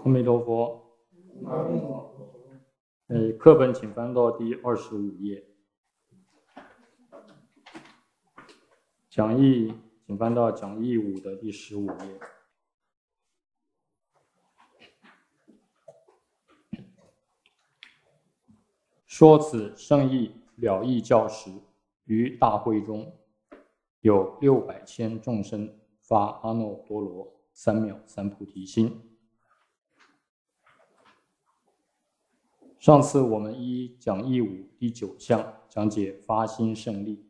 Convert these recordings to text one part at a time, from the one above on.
阿弥陀佛。课本请翻到第25页，讲义请翻到讲义5的第15页。说此圣意了义教时，于大会中有600千众生发阿耨多罗三藐三菩提心。上次我们依讲义5第9项讲解发心胜利，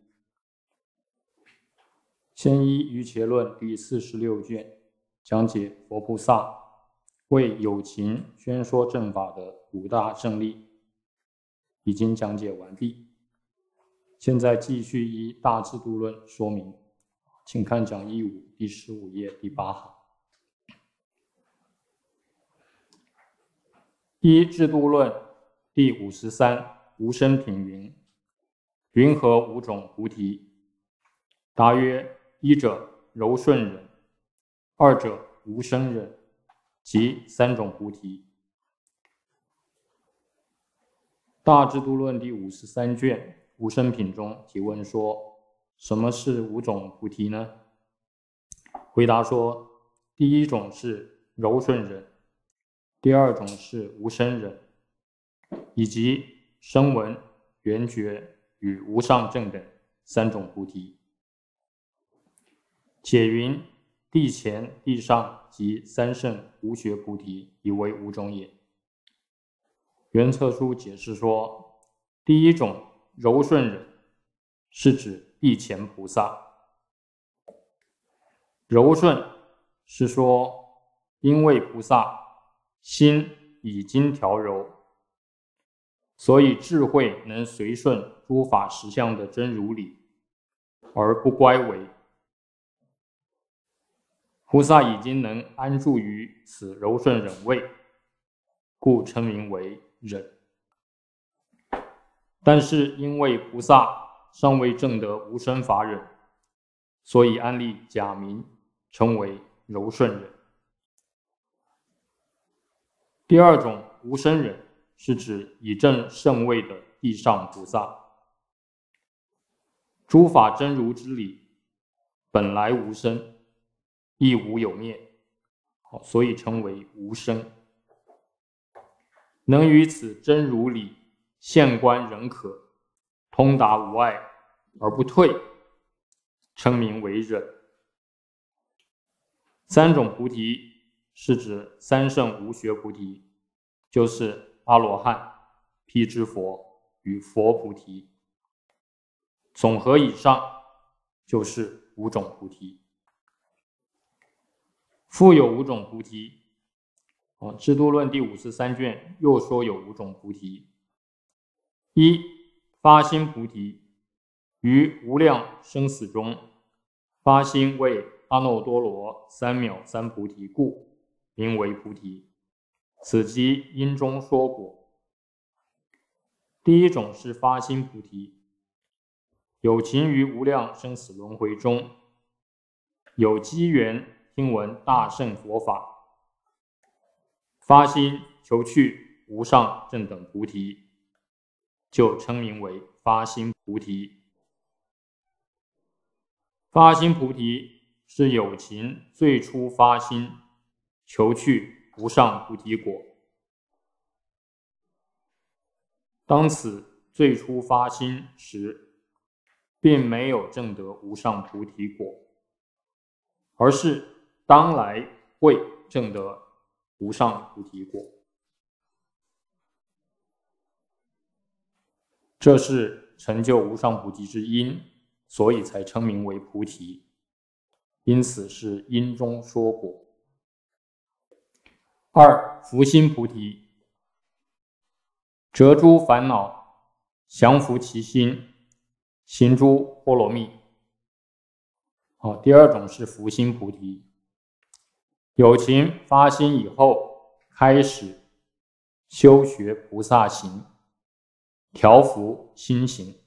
先依瑜伽论第46卷讲解佛菩萨为有情宣说正法的5大胜利，已经讲解完毕。现在继续依大智度论说明，请看讲义5第15页第8行。依智度论第53无生品云：云何5种菩提？答曰：一者柔顺忍，二者无生忍，即3种菩提。大智度论第53卷无生品中提问说，什么是5种菩提呢？回答说，第一种是柔顺忍，第二种是无生忍，以及声闻、缘觉与无上正等3种菩提。且云地前、地上及3圣无学菩提以为5种也。圆测书解释说，第一种柔顺忍是指地前菩萨。柔顺是说，因为菩萨心已经调柔，所以智慧能随顺诸法实相的真如理，而不乖违。菩萨已经能安住于此柔顺忍位，故称名为忍。但是因为菩萨尚未证得无生法忍，所以安立假名，称为柔顺忍。第二种无生忍是指已证圣位的地上菩萨。诸法真如之理本来无生，亦无有灭，所以称为无生。能于此真如理现观仍可，通达无碍而不退，称名为忍。3种菩提是指3圣无学菩提，就是阿罗汉、辟支佛与佛菩提。总和以上就是5种菩提。复有5种菩提，智度论第53卷又说有5种菩提。一、发心菩提，于无量生死中发心为阿耨多罗三藐三菩提故，名为菩提。此即因中说果。第一种是发心菩提，有情于无量生死轮回中，有机缘听闻大乘佛法，发心求去无上正等菩提，就称名为发心菩提。发心菩提是有情最初发心求去无上菩提果。当此最初发心时，并没有证得无上菩提果，而是当来会证得无上菩提果。这是成就无上菩提之因，所以才称名为菩提，因此是因中说果。2、伏心菩提，折诸烦恼，降伏其心，行诸波罗蜜。第二种是伏心菩提，有情发心以后，开始修学菩萨行，调伏心行。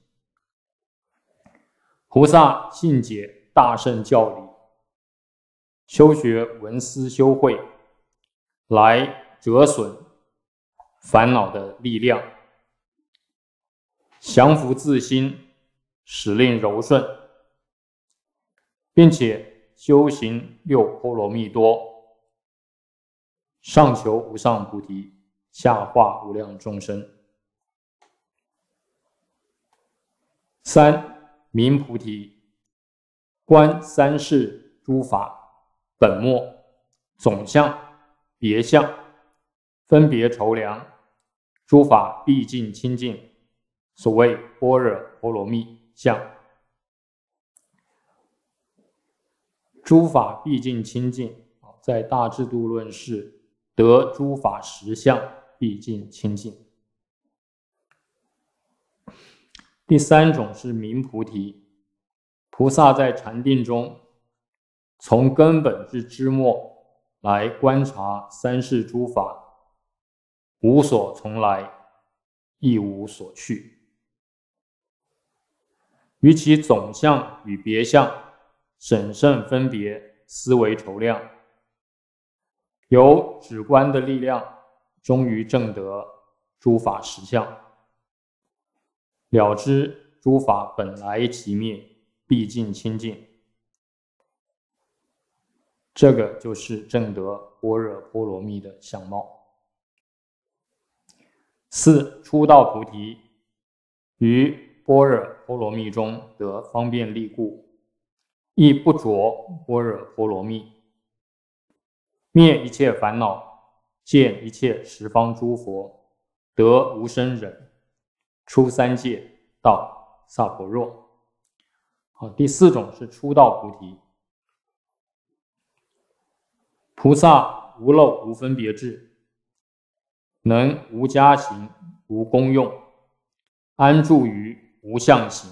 菩萨信解大乘教理，修学闻思修慧，来折损烦恼的力量，降伏自心，使令柔顺，并且修行六波罗蜜多，上求无上菩提，下化无量众生。三、明菩提，观三世诸法本末、总相、别相，分别筹量，诸法毕竟清净，所谓般若波罗蜜相。诸法毕竟清净，在大智度论是得诸法实相毕竟清净。第三种是明菩提，菩萨在禅定中从根本至枝末来观察三世诸法，无所从来，亦无所去，于其总相与别相审慎分别，思维筹量，由止观的力量，终于证得诸法实相，了知诸法本来其灭，毕竟清净。这个就是证得般若波罗蜜的相貌。四、初道菩提，于般若波罗蜜中得方便力故，亦不着般若波罗蜜，灭一切烦恼，见一切十方诸佛，得无生忍，出三界，到萨婆若。第四种是初道菩提，菩萨无漏无分别智，能无加行无功用，安住于无相行，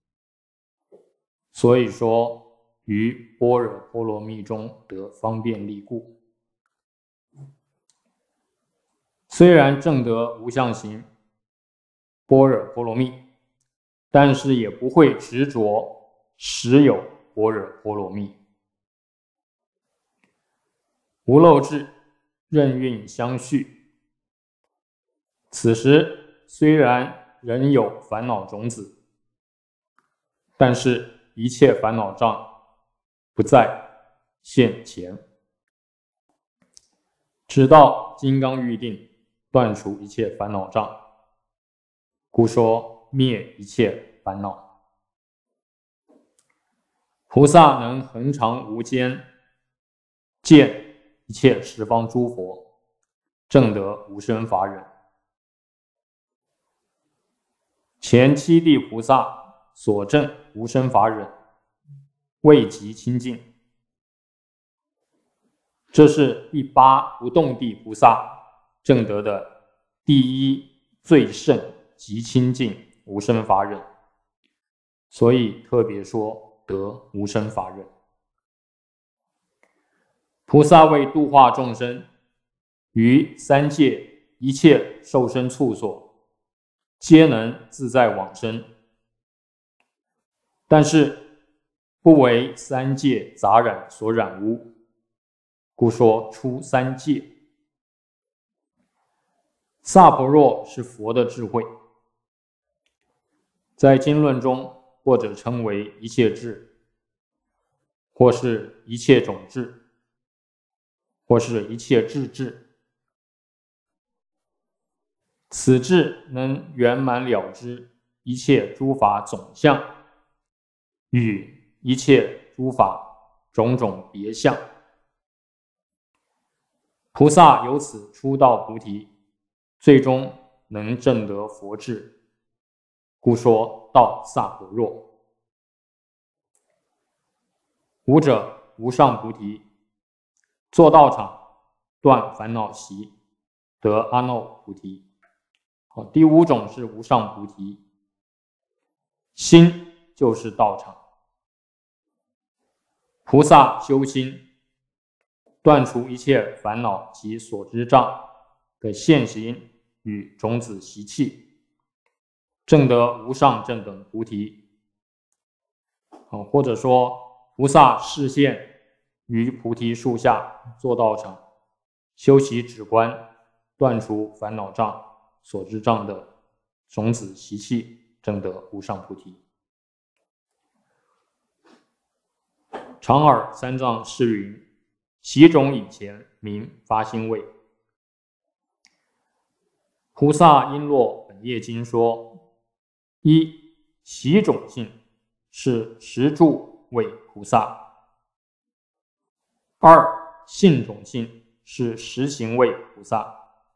所以说于般若波罗蜜中得方便力故。虽然证得无相行般若波罗蜜，但是也不会执着实有般若波罗蜜。无漏智，任运相续，此时虽然仍有烦恼种子，但是一切烦恼障不再现前，直到金刚喻定，断除一切烦恼障，故说灭一切烦恼。菩萨能恒常无间见一切十方诸佛，证得无生法忍。前七地菩萨所证无生法忍，未极清净。这是第八不动地菩萨证得的第一最胜极清净无生法忍，所以特别说得无生法忍。菩萨为度化众生，于三界一切受生处所，皆能自在往生，但是不为三界杂染所染污，故说出三界。萨婆若是佛的智慧，在经论中或者称为一切智，或是一切种智，或是一切智智。此智能圆满了知一切诸法总相与一切诸法种种别相。菩萨由此出道菩提，最终能证得佛智，故说到萨婆若。五者无上菩提，做道场断烦恼习，得阿耨菩提。第五种是无上菩提，心就是道场。菩萨修心，断除一切烦恼及所知障的现行与种子习气，证得无上正等菩提。或者说菩萨示现于菩提树下做道场，修习止观， 断除烦恼障、所知障的种子习气，证得无上菩提。长耳三藏是云：习种以前名发心位。菩萨璎珞本业经说：一、习种性是实住位菩萨；二、性种性是实行位菩萨；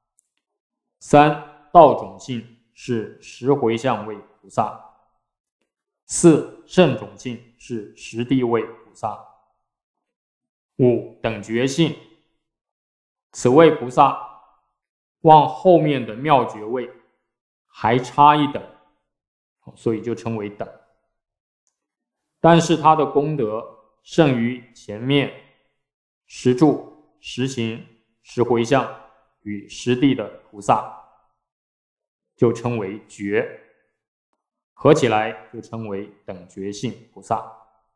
三、道种性是实回向位菩萨；四、圣种性是实地位菩萨；五、等觉性，此位菩萨往后面的妙觉位还差一等，所以就称为等。但是他的功德胜于前面实住、实行、实回向与实地的菩萨，就称为觉，合起来就称为等觉性菩萨。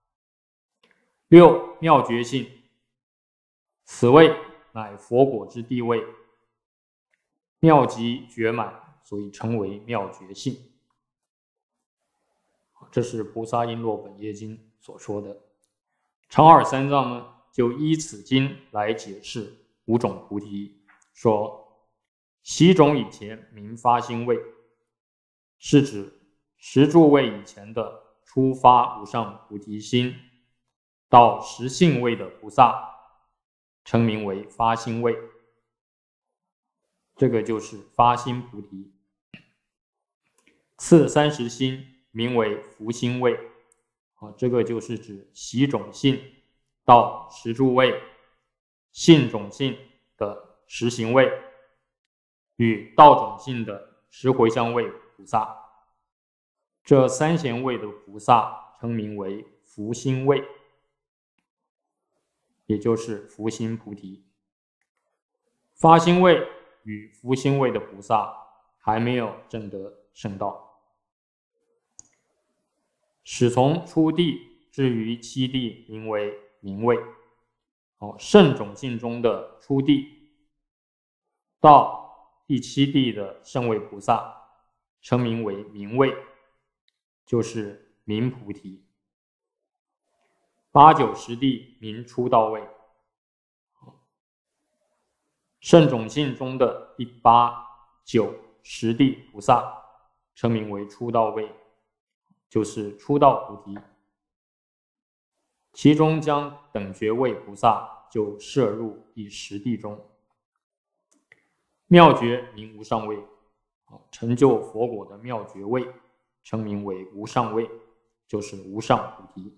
六、妙觉性，此位乃佛果之地位，妙极觉满，所以称为妙觉性。这是菩萨璎珞本业经所说的。长耳三藏呢，就依此经来解释五种菩提，说习种以前名发心位，是指实住位以前的初发无上菩提心，到实性位的菩萨称名为发心位，这个就是发心菩提。次30心名为福心位，这个就是指习种性到实住位、性种性的实行位与道种性的实回向位菩萨，这三贤位的菩萨称名为福心位，也就是福心菩提。发心位与福心位的菩萨还没有证得圣道。始从初地至于七地名为明位，圣种性中的初地到第七地的圣位菩萨称名为明位，就是明菩提。8、9、10地名出道位，圣种性中的第8、9、10地菩萨称名为出道位，就是出道菩提。其中将等觉位菩萨就摄入第10地中。妙觉名无上位，成就佛果的妙觉位称名为无上位，就是无上菩提。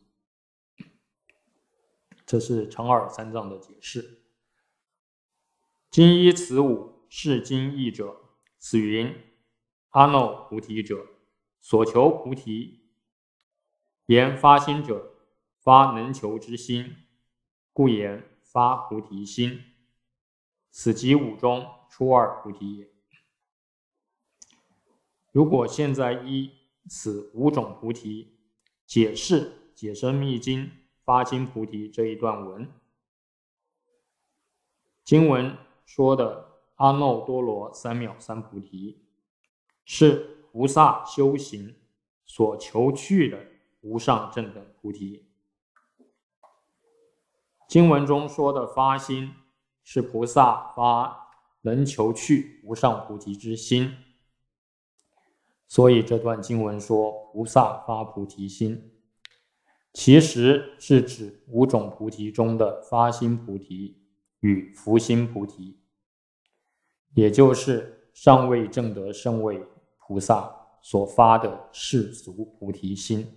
这是长耳三藏的解释。今依此五是经义者，此云阿耨菩提者，所求菩提，言发心者发能求之心，故言发菩提心，此即五中初二菩提也。如果现在依此五种菩提解释《解深密经》发心菩提这一段文，经文说的阿耨多罗三藐三菩提是菩萨修行所求去的无上正等菩提。经文中说的发心是菩萨发能求去无上菩提之心，所以这段经文说菩萨发菩提心，其实是指五种菩提中的发心菩提与福心菩提，也就是尚未证得圣位菩萨所发的世俗菩提心。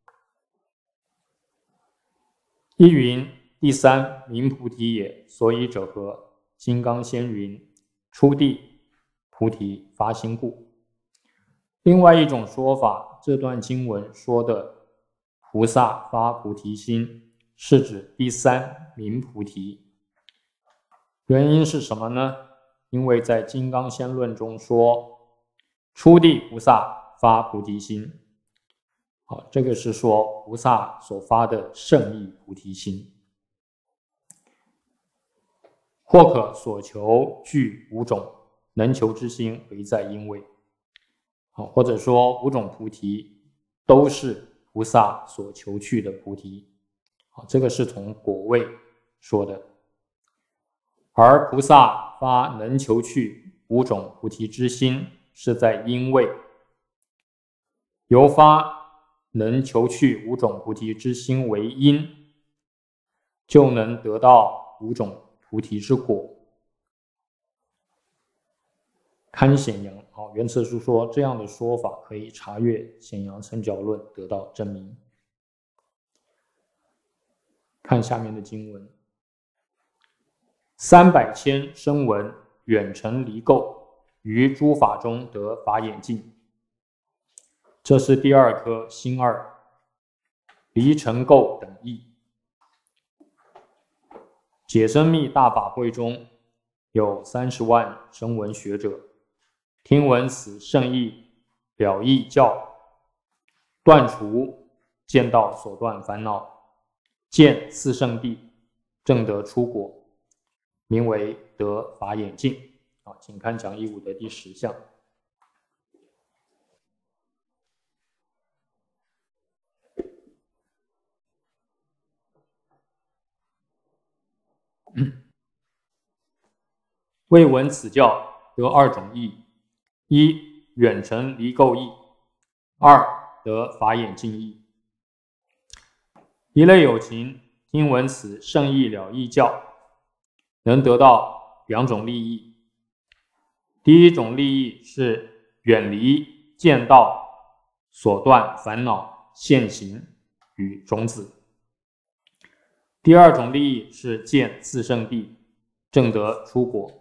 一云第三明菩提也，所以者何？金刚仙云初地菩提发心故。另外一种说法，这段经文说的菩萨发菩提心是指第三明菩提。原因是什么呢？因为在《金刚仙论》中说初地菩萨发菩提心，这个是说菩萨所发的圣意菩提心，或可所求具五种能求之心唯在因位。或者说五种菩提都是菩萨所求去的菩提。这个是从果位说的。而菩萨发能求去五种菩提之心是在因位，由发能求去五种菩提之心为因，就能得到五种菩提之果。堪显扬，袁次书说这样的说法可以查阅显扬成教论得到证明。看下面的经文：300千声闻远程离垢，于诸法中得法眼净。这是第二颗心二，离尘垢等义。解深密大法会中有30万声闻学者，听闻此圣义，了义教，断除见道所断烦恼，见四圣谛，证得出果，名为得法眼净。请看讲义5的第10项。未闻此教得2种义：一远程离垢义；2得法眼净义。一类有情听闻此圣义了义教，能得到2种利益。第一种利益是远离见道所断烦恼现行与种子。第二种利益是见四圣谛，证得出果。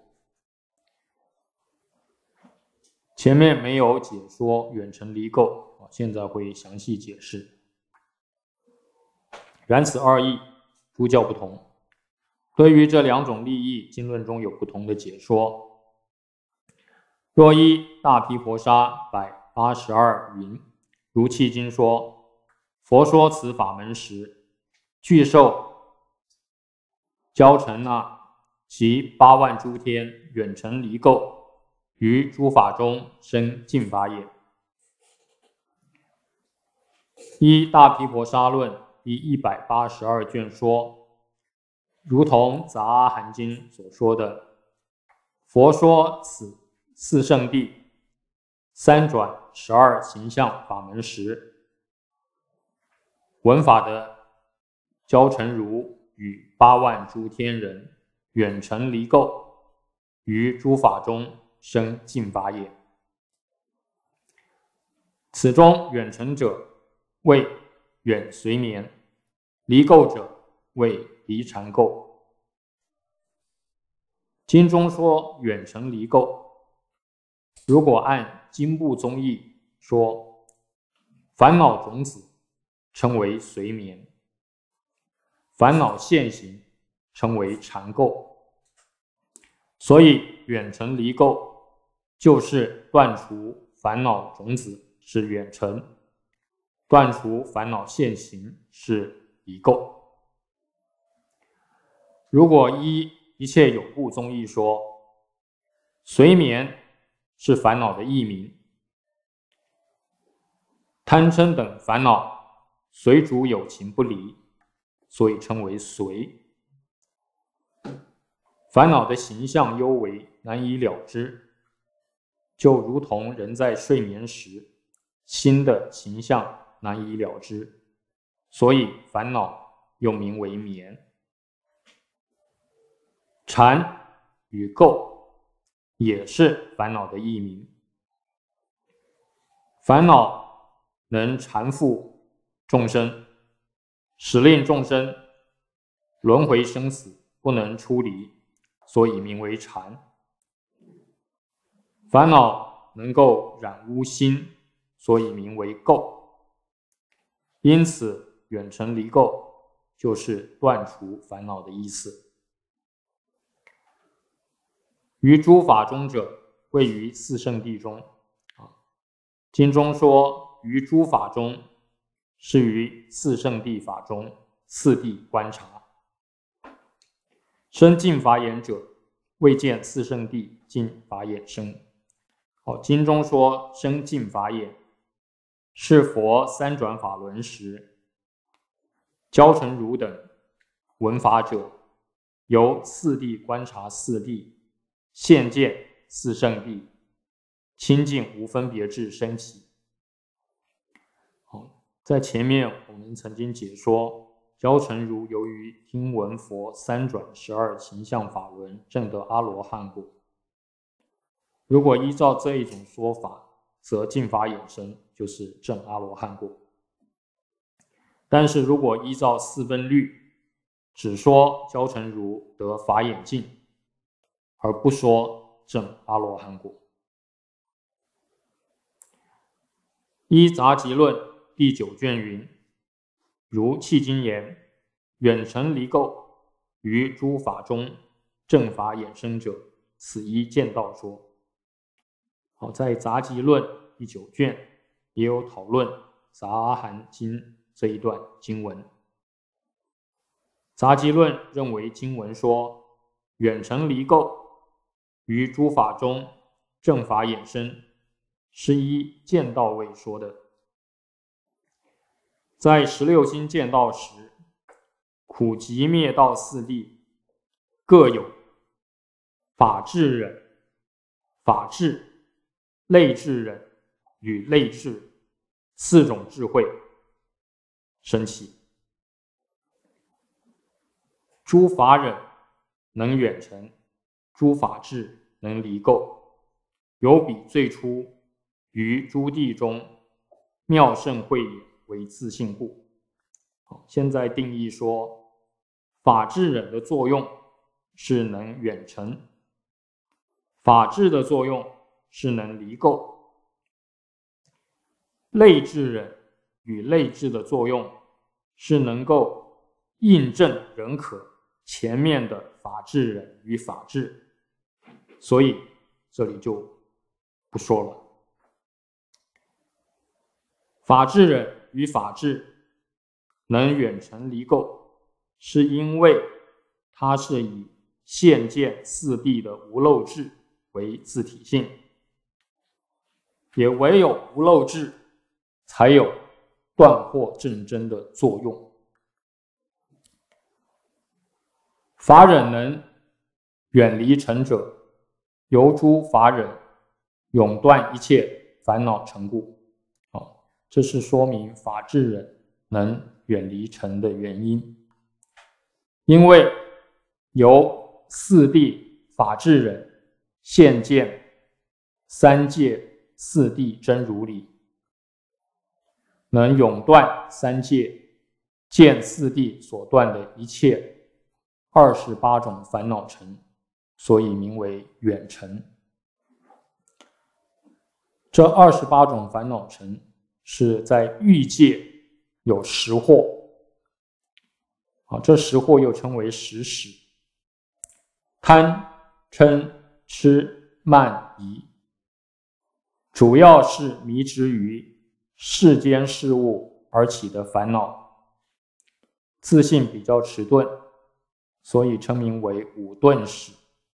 前面没有解说远程离垢，现在会详细解释。然此2义诸教不同，对于这2种利益，经论中有不同的解说。若依大毗婆沙182云，如契经说，佛说此法门时，具受教成其8万诸天远程离垢，于诸法中生净法也。依大毗婆沙论第182卷说，如同杂阿含经所说的，佛说此四圣谛3转12形象法门时，闻法的教成如与8万诸天人远程离垢，于诸法中生净法也。此中远程者谓远随眠，离垢者谓离缠垢。经中说远程离垢，如果按经部宗义说，烦恼种子称为随眠，烦恼现行称为缠垢，所以远程离垢就是断除烦恼种子是远程，断除烦恼现行是离垢。如果依一切有部宗义说，随眠是烦恼的异名，贪嗔等烦恼随主有情不离，所以称为随。烦恼的形象幽微，难以了知，就如同人在睡眠时，心的形象难以了知，所以烦恼又名为眠。缠与垢也是烦恼的异名。烦恼能缠缚众生，使令众生轮回生死不能出离，所以名为缠。烦恼能够染污心，所以名为垢。因此远程离垢就是断除烦恼的意思。于诸法中者，位于四圣谛中。经中说，于诸法中是于四圣谛法中四谛观察。生净法眼者， 未见四圣谛，尽法眼生。经中说生尽法眼，是佛三转法轮时，焦成儒等闻法者，由四谛观察四谛，现见四圣谛，清净无分别智生起。在前面我们曾经解说，焦成儒由于听闻佛三转12形象法轮，证得阿罗汉果。如果依照这一种说法，则尽法眼生就是证阿罗汉果。但是如果依照四分律，只说焦成儒得法眼净，而不说证阿罗汉果。依杂集论第9卷云：如迄今言，远尘离垢，于诸法中正法衍生者，此一见道说。在杂集论第9卷也有讨论杂阿含经这一段经文。杂集论认为经文说远尘离垢，于诸法中正法衍生，是依见道位说的。在16心见道时，苦集灭道四谛各有法智忍、法智、类智忍与类智4种智慧升起。诸法忍能远尘，诸法智能离垢，有比最初于诸谛中妙胜慧眼为自性故。现在定义说，法智忍的作用是能远尘，法智的作用是能离垢，类智忍与类智的作用是能够印证认可前面的法智忍与法智，所以这里就不说了。法智忍与法智能远尘离垢，是因为它是以现见四谛的无漏智为自体性，也唯有无漏智才有断惑正真的作用。法忍能远离尘者，由诸法忍永断一切烦恼尘故。这是说明法智忍能远离尘的原因。因为由四谛法智忍现见三界四谛真如理，能永断三界见四谛所断的一切28种烦恼尘，所以名为远尘。这28种烦恼尘是在欲界有10惑，这10惑又称为10识：贪、嗔、痴、慢、疑，主要是迷执于世间事物而起的烦恼，自性比较迟钝，所以称名为五钝识。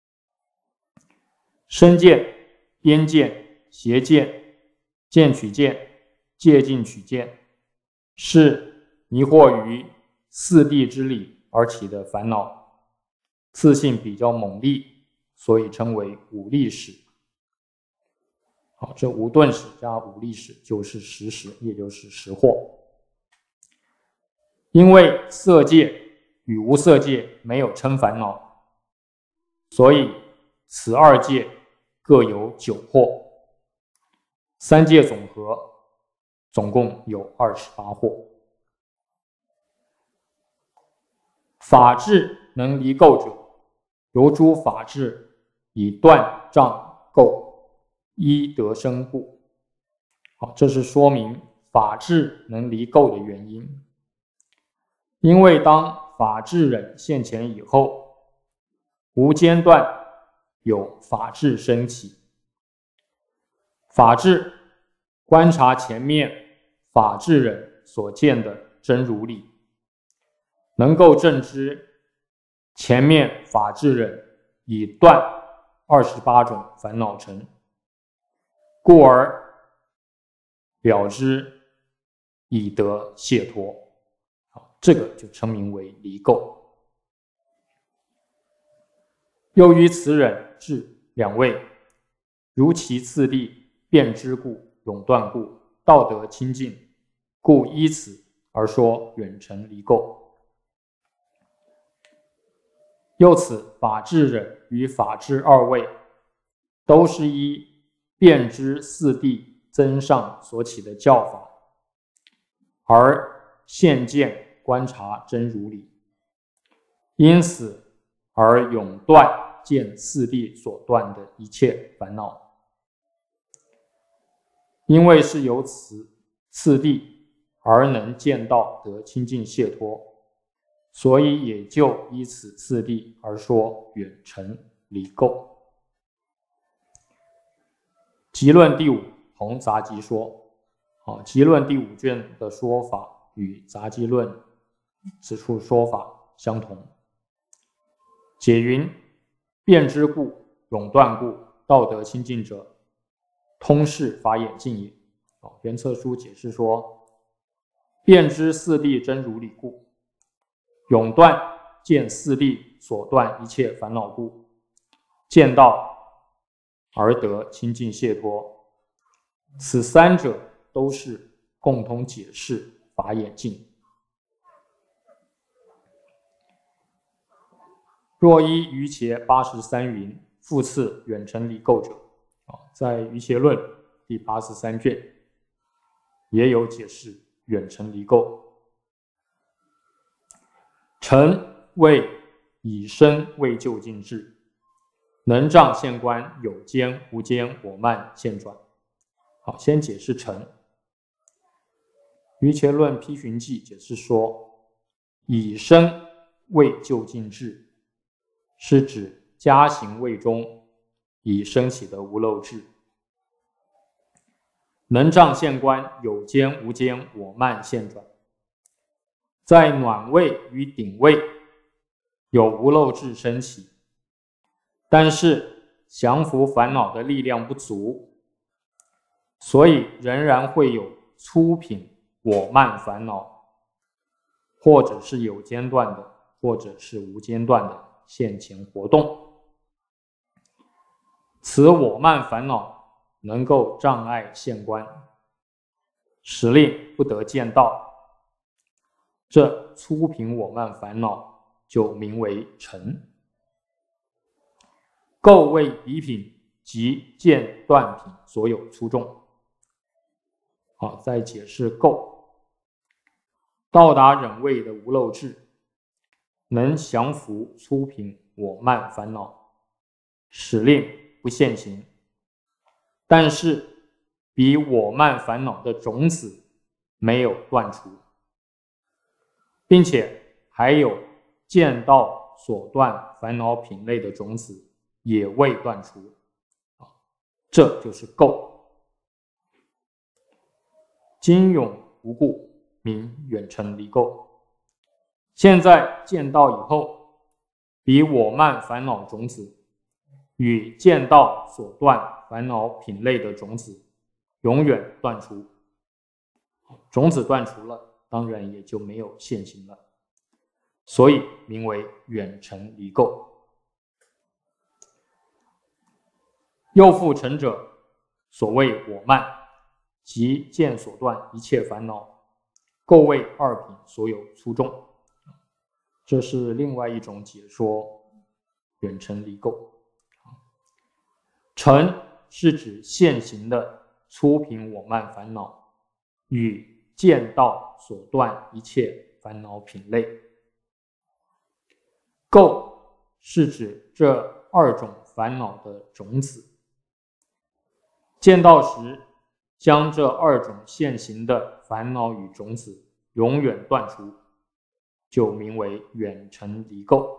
身见、边见、邪见、见取见、戒禁取见，是迷惑于四谛之理而起的烦恼，自性比较猛烈，所以称为五力识。这五钝识加五力识就是10识，也就是10惑。因为色界与无色界没有嗔烦恼，所以此2界各有9惑，3界总和总共有28惑。法智能离垢者，由诸法智以断障垢，依得生故。这是说明法智能离垢的原因。因为当法智忍现前以后，无间断有法智升起，法智观察前面法智忍所见的真如理，能够证知前面法智忍以断28种烦恼尘，故而了之，以得解脱。这个就称名为离垢。又于此忍至两位，如其次第，辩之故，永断故，道德清净，故依此而说远成离垢。又此法智忍与法智二位，都是依辩之四谛增上所起的教法，而现见观察真如理，因此而永断见四谛所断的一切烦恼。因为是由此次第而能见到得清净解脱，所以也就依此次第而说远成离垢。集论第5同杂集说，集论第5卷的说法与杂集论此处说法相同。解云：辩之故，永断故，道德清净者，通释法眼净也。原册书解释说，辩之四谛真如理故，永断见四谛所断一切烦恼故，见道而得清净解脱，此三者都是共同解释法眼净。若依瑜伽83云，复次远成离垢者，在瑜伽论第83卷也有解释远成离垢。成谓以身为究竟智，能障现观有间无间我慢现转。好，先解释成。瑜伽论批寻记解释说，以身为究竟智，是指加行位中已升起的无漏智。能障现观有间无间我慢现转，在暖位与顶位有无漏智升起，但是降伏烦恼的力量不足，所以仍然会有粗品我慢烦恼，或者是有间断的，或者是无间断的现前活动。此我慢烦恼能够障碍现观，使令不得见道，这粗品我慢烦恼就名为尘。垢为彼品及见断品所有粗重。好，再解释垢。到达忍位的无漏智，能降伏粗品我慢烦恼，使令不现行，但是彼我慢烦恼的种子没有断除，并且还有见道所断烦恼品类的种子也未断除，这就是垢。今永无故，名远成离垢。现在见道以后，彼我慢烦恼种子与见道所断烦恼品类的种子永远断除，种子断除了，当然也就没有现行了，所以名为远成离垢。又复成者，所谓我慢，即见所断一切烦恼，垢为二品所有粗重。这是另外一种解说远成离垢。成是指现行的粗品我慢烦恼与见道所断一切烦恼品类，垢是指这二种烦恼的种子。见道时，将这二种现行的烦恼与种子永远断除，就名为远成离垢。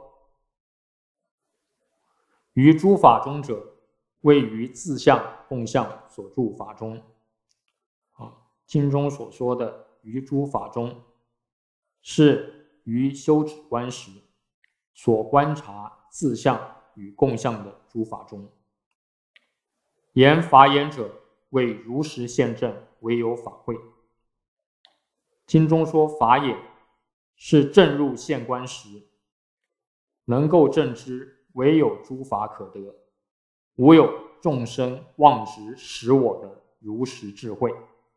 于诸法中者，位于自相共相所住法中。经中所说的于诸法中，是于修止观时所观察自相与共相的诸法中。言法眼者，为如实现证，唯有法会。经中说法眼是证入现观时，能够证知唯有诸法可得，无有众生妄执使我的如实智慧。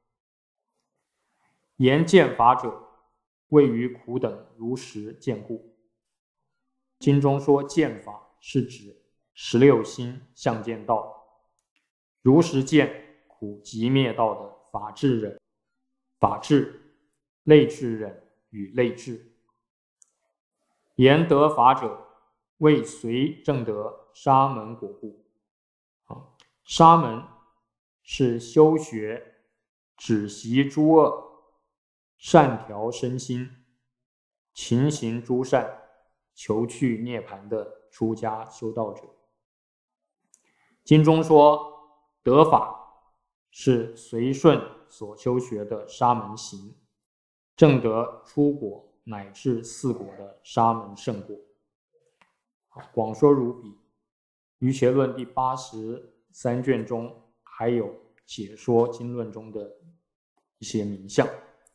言见法者，谓于苦等如实见故。经中说见法是指16心相见道，如实见苦集灭道的法智忍、法智、类智忍与类智。言得法者，为随证得沙门果故。沙门是修学止息诸恶，善调身心，勤行诸善，求去涅槃的出家修道者。经中说得法是随顺所修学的沙门行，证得出果乃至4果的沙门圣果。广说如彼，瑜伽论第83卷中还有解说经论中的一些名相。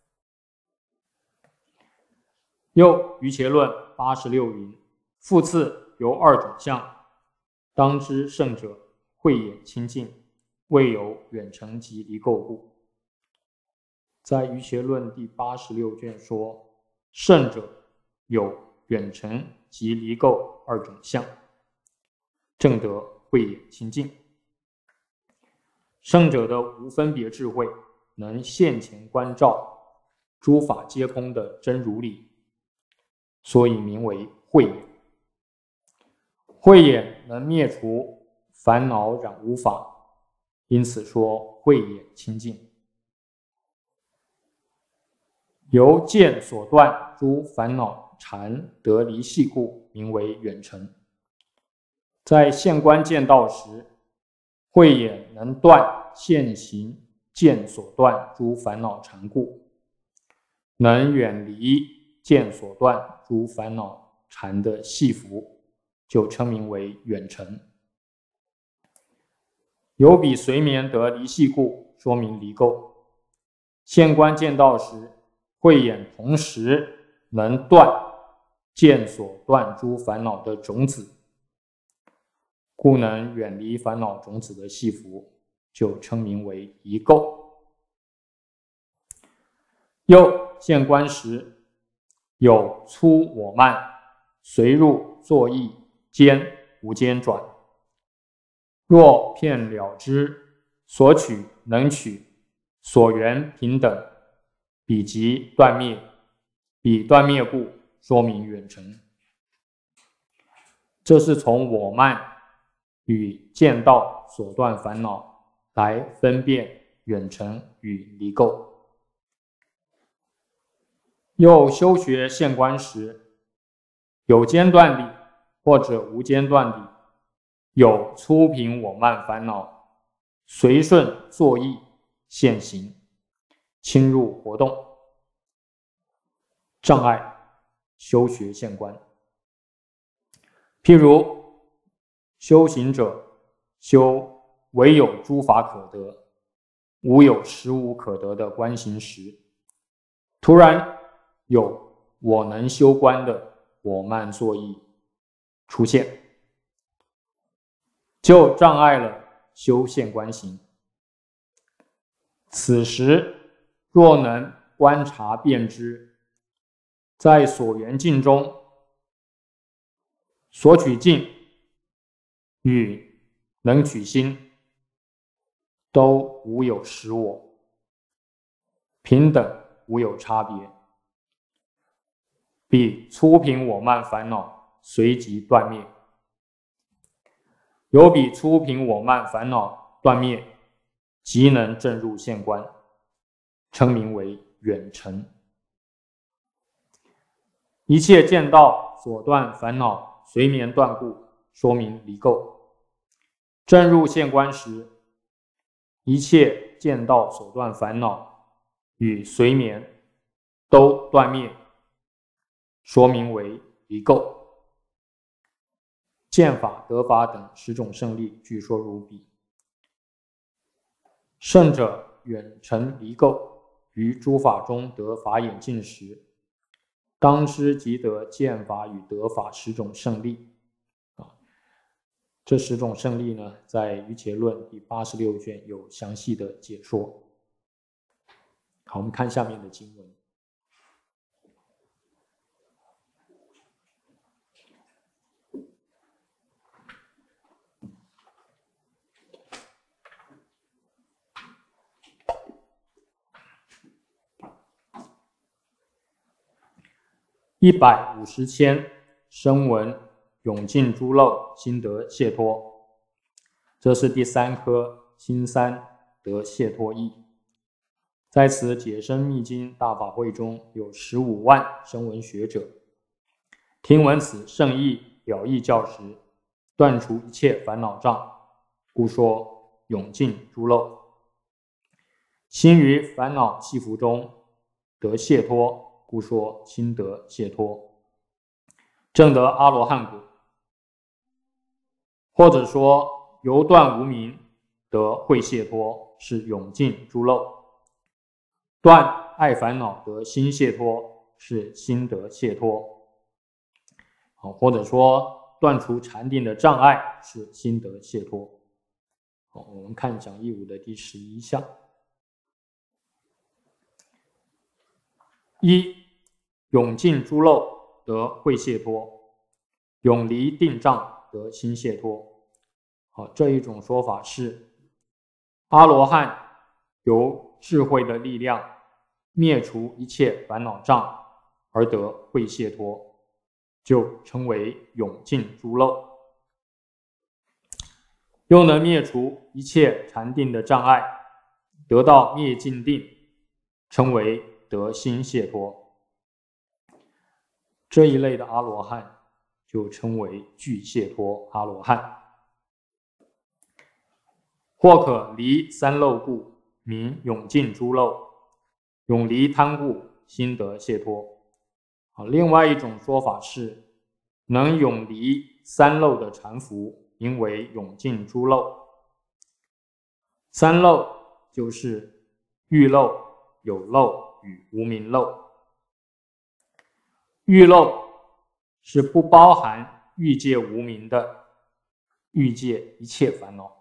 又瑜伽论86云：复次有2种相，当知圣者慧眼清净，未有远尘及离垢故。在瑜伽论第86卷说，圣者有远尘及离垢2种相，证得慧眼清净。圣者的无分别智慧，能现前观照诸法皆空的真如理，所以名为慧眼。慧眼能灭除烦恼染污法，因此说慧眼清净。由见所断诸烦恼缠得离系故，名为远尘。在现观见道时，慧眼能断现行见所断诸烦恼缠故，能远离见所断诸烦恼缠的系缚，就称名为远尘。有比随眠得离系故，说明离垢。现观见道时，慧眼同时能断见所断诸烦恼的种子，故能远离烦恼种子的系缚，就称名为离垢。又现观时，有粗我慢，随入作意间无间转。若片了之，所取能取，所缘平等，彼即断灭，彼断灭故，说明远尘。这是从我慢与见道所断烦恼来分辨远尘与离垢。又修学现观时，有间断理或者无间断理，有粗平我慢烦恼，随顺作意现行，侵入活动，障碍修学现观。譬如修行者修唯有诸法可得，无有实无可得的观行时，突然有我能修观的我慢作意出现，就障碍了修现观行。此时若能观察辨知，在所缘境中，所取境与能取心都无有实我，平等无有差别，彼粗平我慢烦恼随即断灭。有彼粗平我慢烦恼断灭，即能证入现观，称名为远尘。一切见道所断烦恼随眠断故，说明离垢。证入现观时，一切见道所断烦恼与随眠都断灭，说明为离垢。 见法、得法等10种胜利，据说如彼。胜者远程离垢，于诸法中得法眼净时，当知即得见法与得法10种胜利。这10种胜利呢，在《瑜伽论》第86卷有详细的解说。好，我们看下面的经文。150千声闻永尽诸漏，心得解脱。这是第3颗心3得解脱义。在此解深密经大法会中有15万声闻学者，听闻此圣义了义教时，断除一切烦恼障，故说永尽诸漏。心于烦恼系缚中得解脱，故说心得解脱。证得阿罗汉果，或者说由断无明得慧解脱，是永尽诸漏。断爱烦恼得心解脱，是心得解脱。或者说断除禅定的障碍，是心得解脱。我们看讲义5的第11项。1. 永尽诸漏得慧解脱，永离定障得心解脱。这一种说法是阿罗汉由智慧的力量灭除一切烦恼障而得慧解脱，就称为永尽诸漏。又能灭除一切禅定的障碍，得到灭尽定，称为得心解脱。这一类的阿罗汉就称为具解脱阿罗汉。或可离3漏故，名永尽诸漏；永离贪故，心得解脱。另外一种说法是，能永离3漏的禅服，名为永尽诸漏。3漏就是欲漏、有漏与无明漏。欲漏是不包含欲界无明的欲界一切烦恼。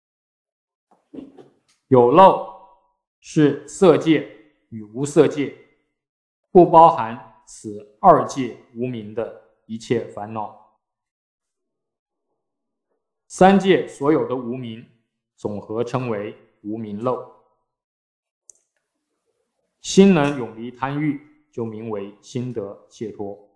有漏是色界与无色界，不包含此2界无明的一切烦恼。3界所有的无明总合称为无明漏。心能永离贪欲，就名为心得解脱。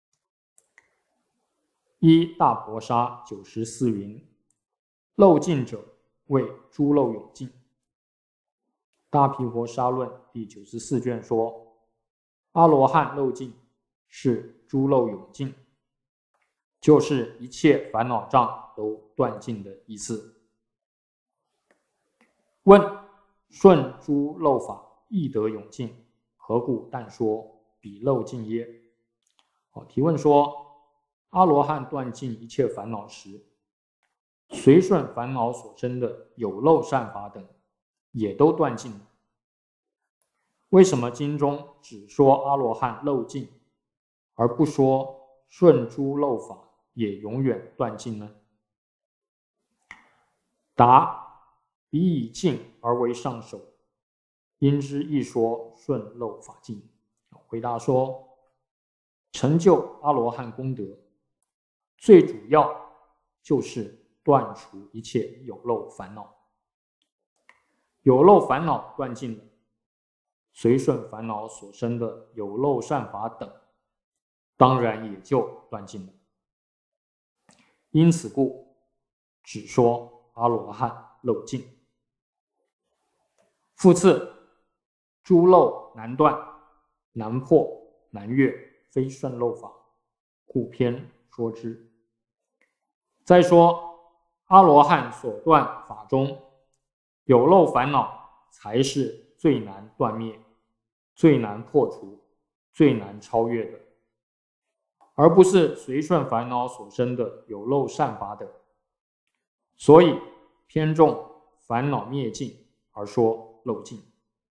一大婆沙94云：漏尽者谓诸漏永尽。大毗婆沙论第94卷说，阿罗汉漏尽是诸漏永尽，就是一切烦恼障都断尽的意思。问：顺诸漏法亦得永尽，何故但说彼漏尽耶？提问说，阿罗汉断尽一切烦恼时，随顺烦恼所生的有漏善法等也都断尽了，为什么经中只说阿罗汉漏尽，而不说顺诸漏法也永远断尽呢？答：彼以尽而为上首，因之亦说顺漏法尽。回答说，成就阿罗汉功德最主要就是断除一切有漏烦恼。有漏烦恼断尽了，随顺烦恼所生的有漏善法等当然也就断尽了。因此故只说阿罗汉漏尽。复次，诸漏难断、难破、难越，非顺漏法，故偏说之。再说阿罗汉所断法中，有漏烦恼才是最难断灭、最难破除、最难超越的， 而不是随顺烦恼所生的有漏善法等。所以偏重烦恼灭尽而说漏尽。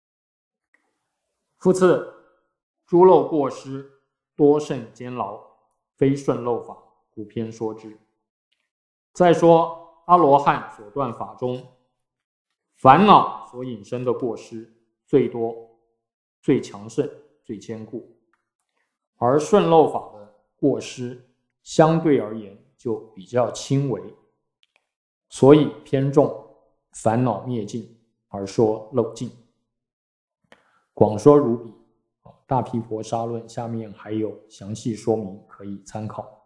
复次，诸漏过失多甚监牢，非顺漏法，故偏说之。再说阿罗汉所断法中，烦恼所引生的过失最多、最强盛、最坚固，而顺漏法的过失相对而言就比较轻微，所以偏重烦恼灭尽而说漏尽。广说如彼，大毗婆沙论下面还有详细说明，可以参考。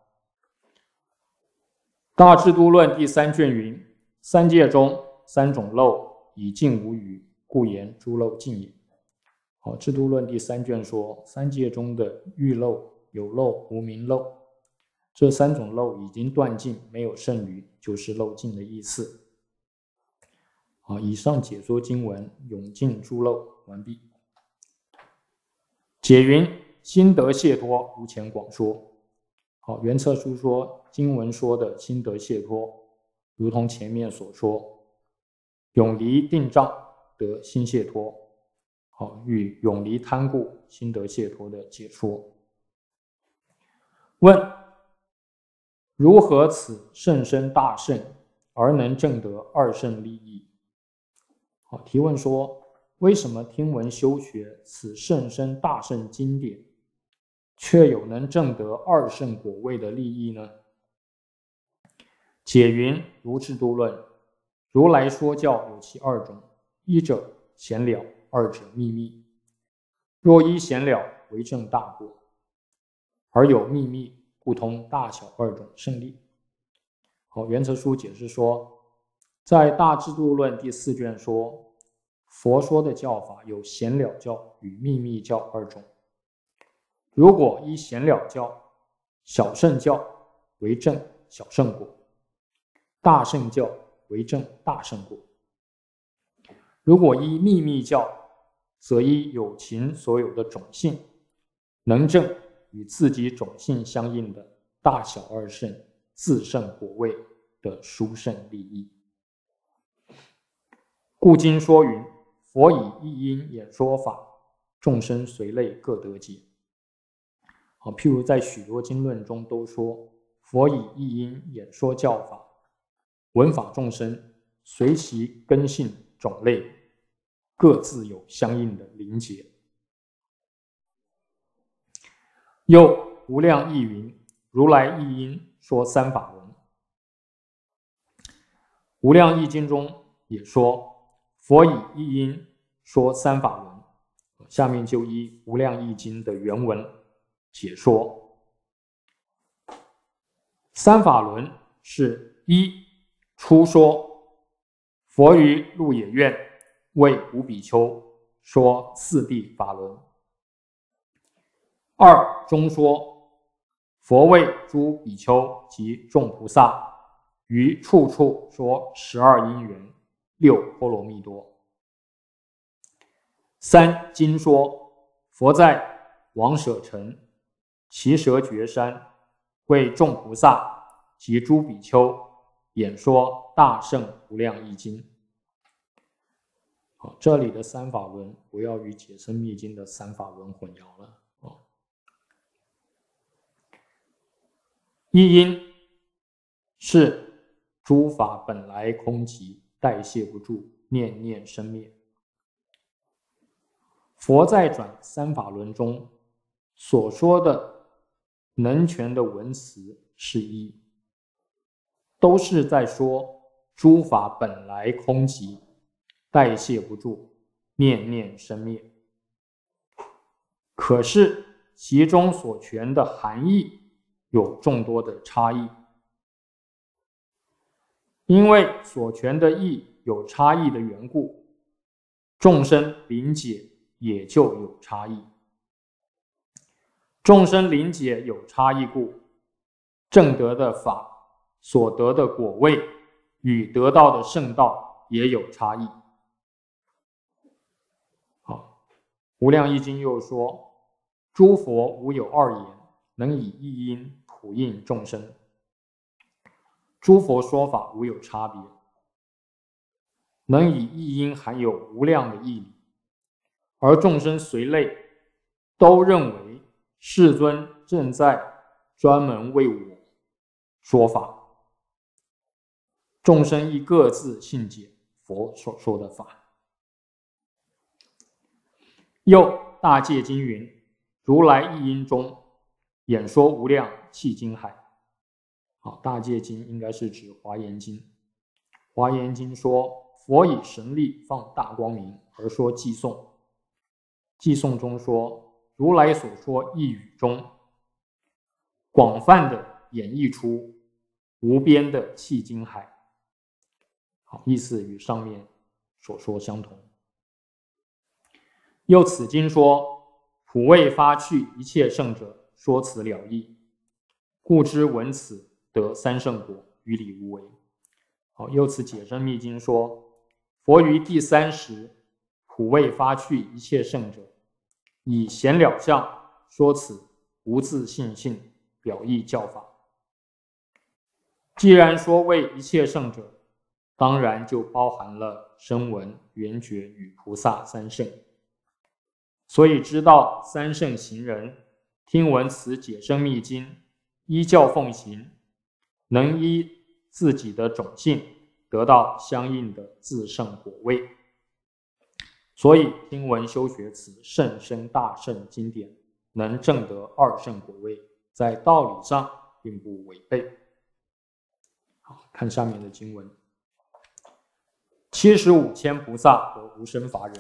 大智度论第3卷云：三界中三种漏已尽无余，故言诸漏尽也。智度论第3卷说，三界中的欲漏、有漏、无明漏，这3种漏已经断尽，没有剩余，就是漏尽的意思。以上解说经文永尽诸漏完毕。解云：心得解脱如前广说。原册书说，经文说的心得解脱，如同前面所说，永离定障得心解脱，与永离贪故心得解脱的解说。问：如何此甚深大圣而能证得二圣利益？提问说，为什么听闻修学此甚深大圣经典，却有能证得二圣果位的利益呢？解云：如智度论，如来说教有其2种，一者显了，二者秘密。若依显了为证大果，而有秘密，故通大小2种胜利。原则书解释说，在大智度论第4卷说，佛说的教法有显了教与秘密教2种。如果依显了教、小圣教为证小圣果，大圣教为证大圣果；如果依秘密教，则依有情所有的种性，能证与自己种性相应的大小2圣自圣果位的殊胜利益。故经说云：佛以一因演说法，众生随类各得解。譬如在许多经论中都说，佛以一因演说教法，闻法众生随其根性种类，各自有相应的灵解。又无量义云：如来一因说3法轮。无量义经中也说，佛以一因说3法轮。下面就依无量义经的原文解说。3法轮是：一、初说，佛于鹿野苑为五比丘说4谛法轮；二、中说，佛为诸比丘及众菩萨于处处说12因缘6波罗蜜多；三、经说，佛在王舍城耆蛇绝山为众菩萨及诸比丘演说大圣无量义经。这里的3法轮不要与解深密经的3法轮混淆了。一因是诸法本来空寂，代谢不住，念念生灭。佛在转3法轮中所说的能全的文词是一，都是在说诸法本来空寂，代谢不住，念念生灭。可是其中所全的含义有众多的差异，因为所全的义有差异的缘故，众生理解也就有差异。众生理解有差异故，证得的法所得的果位与得到的圣道也有差异。无量义经又说，诸佛无有2言， 能以一因普应众生。诸佛说法无有差别，能以一因含有无量的义理，而众生随类都认为世尊正在专门为我说法，众生亦各自信解佛所说的法。又大戒经云：如来一因中演说无量气经海。好，大戒经应该是指华严经。华严经说，佛以神力放大光明而说偈颂。偈颂中说，如来所说一语中，广泛的演绎出无边的气经海。好，意思与上面所说相同。又此经说，普为发去一切圣者说此了义，故知闻此得三圣果，于理无为。好，又此解深密经说，佛于第三时普为发去一切圣者，以显了相说此无自性性表意教法。既然说为一切圣者，当然就包含了声闻、缘觉与菩萨三圣。所以知道三圣行人听闻此解深密经，依教奉行，能依自己的种性得到相应的自圣果位。所以听闻修学此甚深大圣经典，能证得二圣果位，在道理上并不违背。好，看下面的经文：75千菩萨得无生法忍。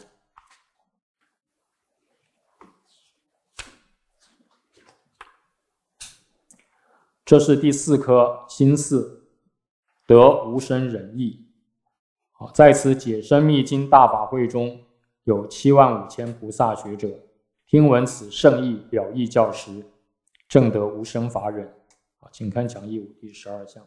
这是第4颗心寺，得无生忍义。在此解深密经大法会中，有75000菩萨学者听闻此圣义表意教时，证得无生法忍。请看讲义5第12项。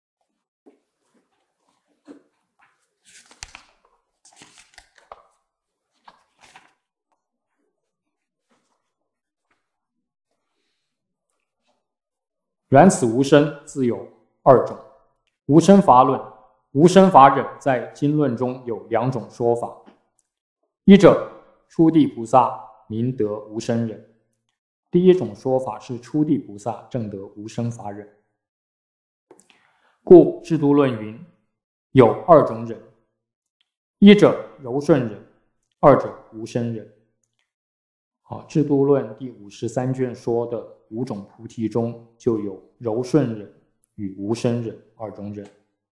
然此无生自有2种。无生法论、无生法忍在经论中有2种说法。一者，初地菩萨明得无生忍。第一种说法是初地菩萨证得无生法忍。故制度论云，有2种忍，一者柔顺忍，二者无生忍。制度论第53卷说的5种菩提中，就有柔顺忍与无生忍2种忍。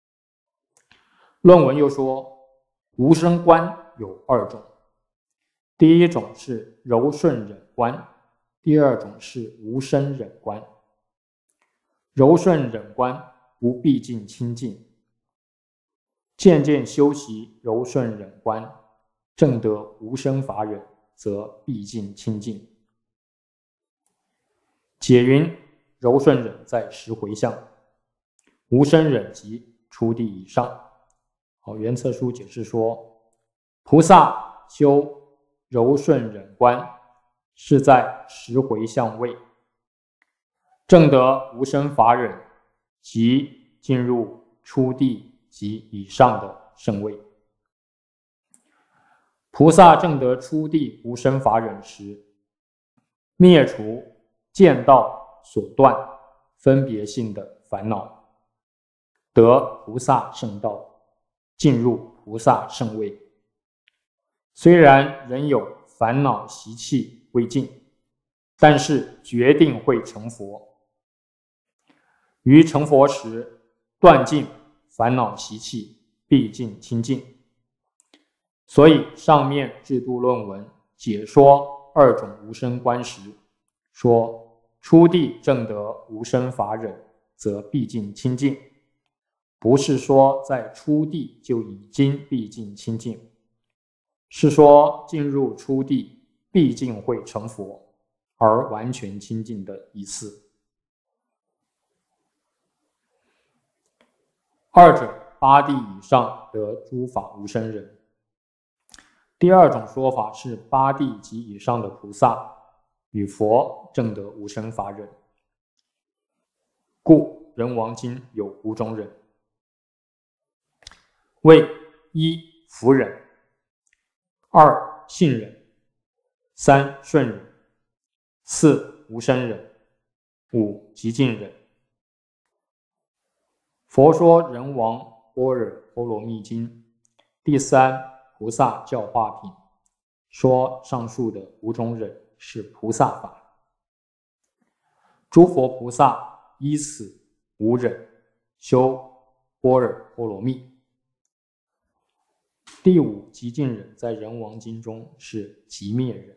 论文又说，无生观有2种，第一种是柔顺忍观，第二种是无生忍观。柔顺忍观不毕竟清净，渐渐修习柔顺忍观，证得无生法忍，则毕竟清净。解云，柔顺忍在10回向，无生忍即初地以上。原册书解释说，菩萨修柔顺忍观是在10回向位，证得无生法忍即进入初地及以上的圣位。菩萨证得初地无生法忍时，灭除见道所断分别性的烦恼，得菩萨圣道，进入菩萨圣位。虽然仍有烦恼习气未尽，但是决定会成佛。于成佛时，断尽烦恼习气，毕竟清净。所以上面制度论文解说2种无生观时，说初地证得无生法忍，则毕竟清净，不是说在初地就已经毕竟清净，是说进入初地毕竟会成佛，而完全清净的意思。二者8地以上得诸法无生忍。第2种说法是8地及以上的菩萨与佛证得无生法忍， 故人王经有5种忍。为1服忍，2信忍，3顺忍，4无生忍，5极静忍。佛说人王般若波罗蜜经第3菩萨教化品，说上述的5种忍是菩萨法，诸佛菩萨依此5忍修般若波罗蜜。第5极静忍在人王经中是极灭忍。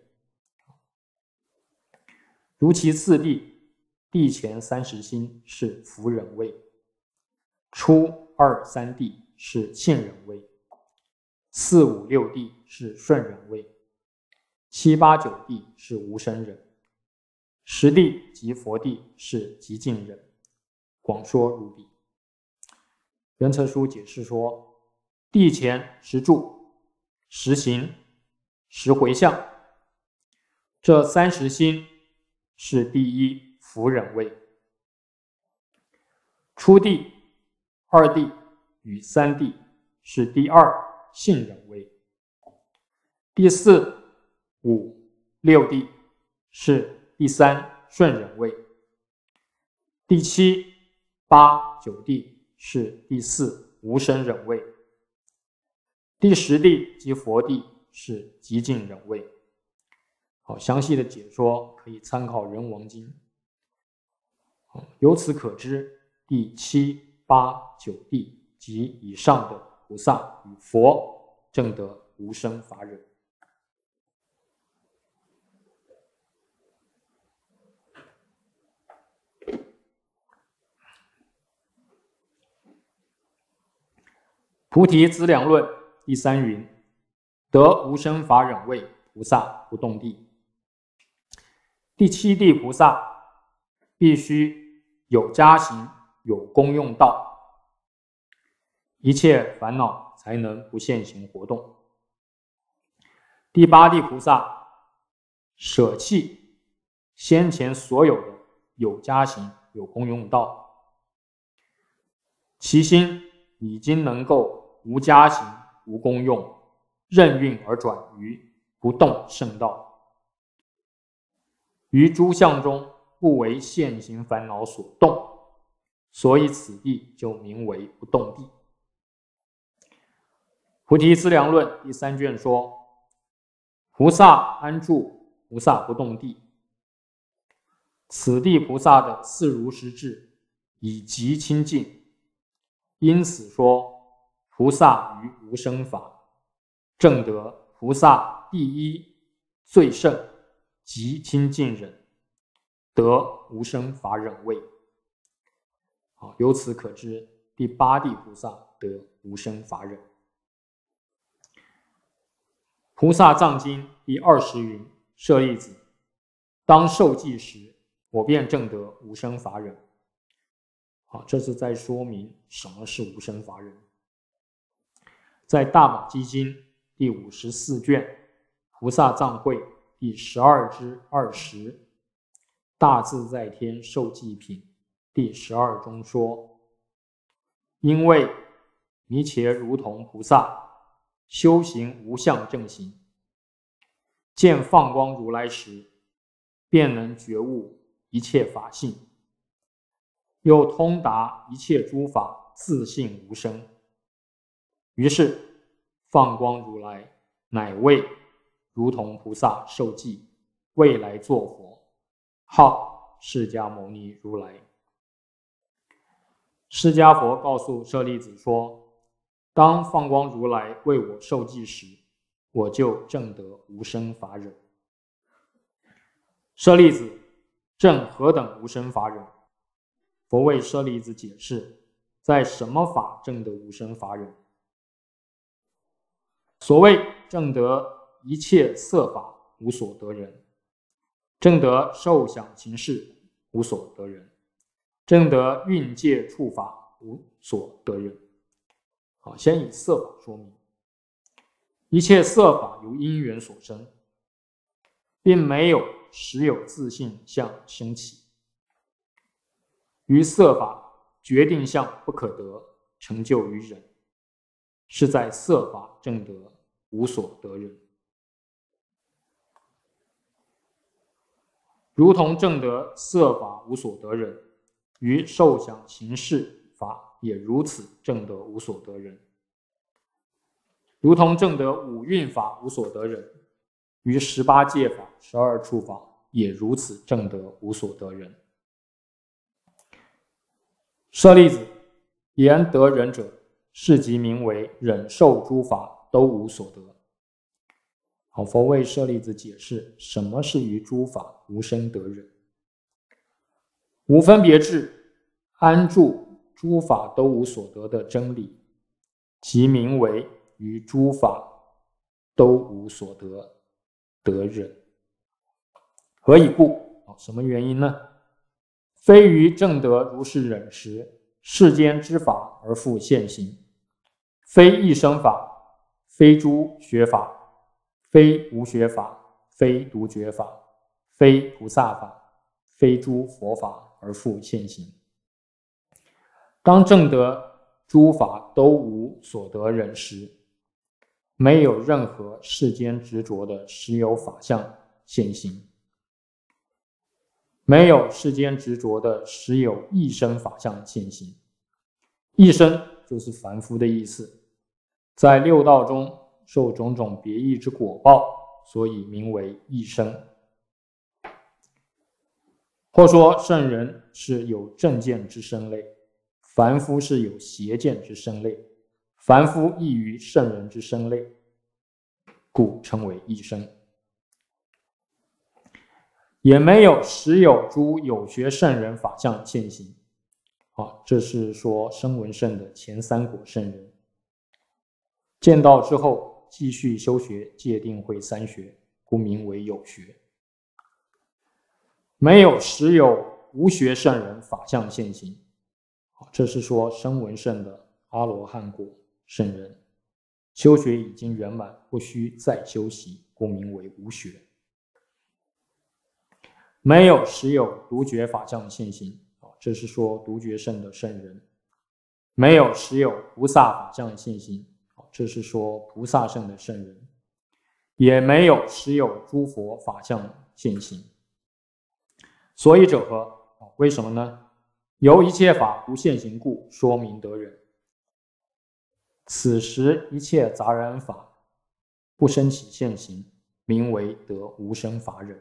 如其次地前30心是服忍位，初2、3地是信忍位，4、5、6地是顺忍位，7、8、9地是无生忍，10地及佛地是极静忍。广说如彼。圆策书解释说，地前10住、10行、10回向，这30心是第1服忍位，初地、2地与3地是第2信忍位，第4、5、6地是第3顺忍位，第7、8、9地是第4无生忍位，第10地及佛地是极静忍位。好，详细的解说可以参考人王经。由此可知，第7、8、9地及以上的菩萨与佛证得无生法忍。菩提资粮论第3云：得无生法忍位，菩萨不动地。第7地菩萨必须有加行，有功用道，一切烦恼才能不现行活动。第8地菩萨舍弃先前所有的有加行、有功用道，其心已经能够无加行、无功用，任运而转于不动圣道，于诸相中不为现行烦恼所动，所以此地就名为不动地。菩提资粮论第3卷说，菩萨安住菩萨不动地，此地菩萨的四如实智以极清净，因此说菩萨于无生法证得菩萨第1最胜极清净忍，得无生法忍位。好，由此可知，第8地菩萨得无生法忍。菩萨藏经第20云：舍利子，当受记时，我便证得无生法忍。好，这是在说明什么是无生法忍。在大宝积经第54卷菩萨藏会第12之20大自在天受记品第12中说，因为弥伽如同菩萨修行无相正行，见放光如来时，便能觉悟一切法性，又通达一切诸法自性无生。于是放光如来乃为如同菩萨受记，未来作佛，号释迦牟尼如来。释迦佛告诉舍利子说，当放光如来为我受记时，我就证得无生法忍。舍利子证何等无生法忍？佛为舍利子解释，在什么法证得无生法忍？所谓证得一切色法无所得人，证得受想行识无所得人，证得蕴界处法无所得人。好，先以色法说明，一切色法由因缘所生，并没有实有自性相生起。 于色法决定相不可得，成就于人，是在色法正得，无所得人。如同正得色法无所得人，于受想行识法也如此正得无所得人。如同正得五蕴法无所得人，于18界法、12处法也如此正得无所得人。舍利子，言得人者，是即名为忍受诸法都无所得。好，佛为舍利子解释什么是于诸法无生得忍。无分别智，安住诸法都无所得的真理，即名为于诸法都无所得得忍。何以故？什么原因呢？非于正得如是忍时，世间之法而复现行，非一生法，非诸学法，非无学法，非独觉法，非菩萨法，非诸佛法而复现行。当正得诸法都无所得忍时，没有任何世间执着的实有法相现行，没有世间执着的实有一生法相现行。一生就是凡夫的意思，在六道中受种种别异之果报，所以名为一生。或说圣人是有正见之身类，凡夫是有邪见之身类，凡夫异于圣人之身类，故称为一生。也没有实有诸有学圣人法相现行。这是说声闻圣的前3果圣人，见道之后继续修学戒定慧3学，故名为有学。没有实有无学圣人法相现行。这是说声闻圣的阿罗汉果圣人，修学已经圆满，不需再修习，故名为无学。没有实有独觉法相现行。这是说独觉圣的圣人。没有实有菩萨法相现行。这是说菩萨圣的圣人。也没有实有诸佛法相现行。所以者何？为什么呢？由一切法不现行故，说明得忍。此时一切杂染法不生起现行，名为得无生法忍。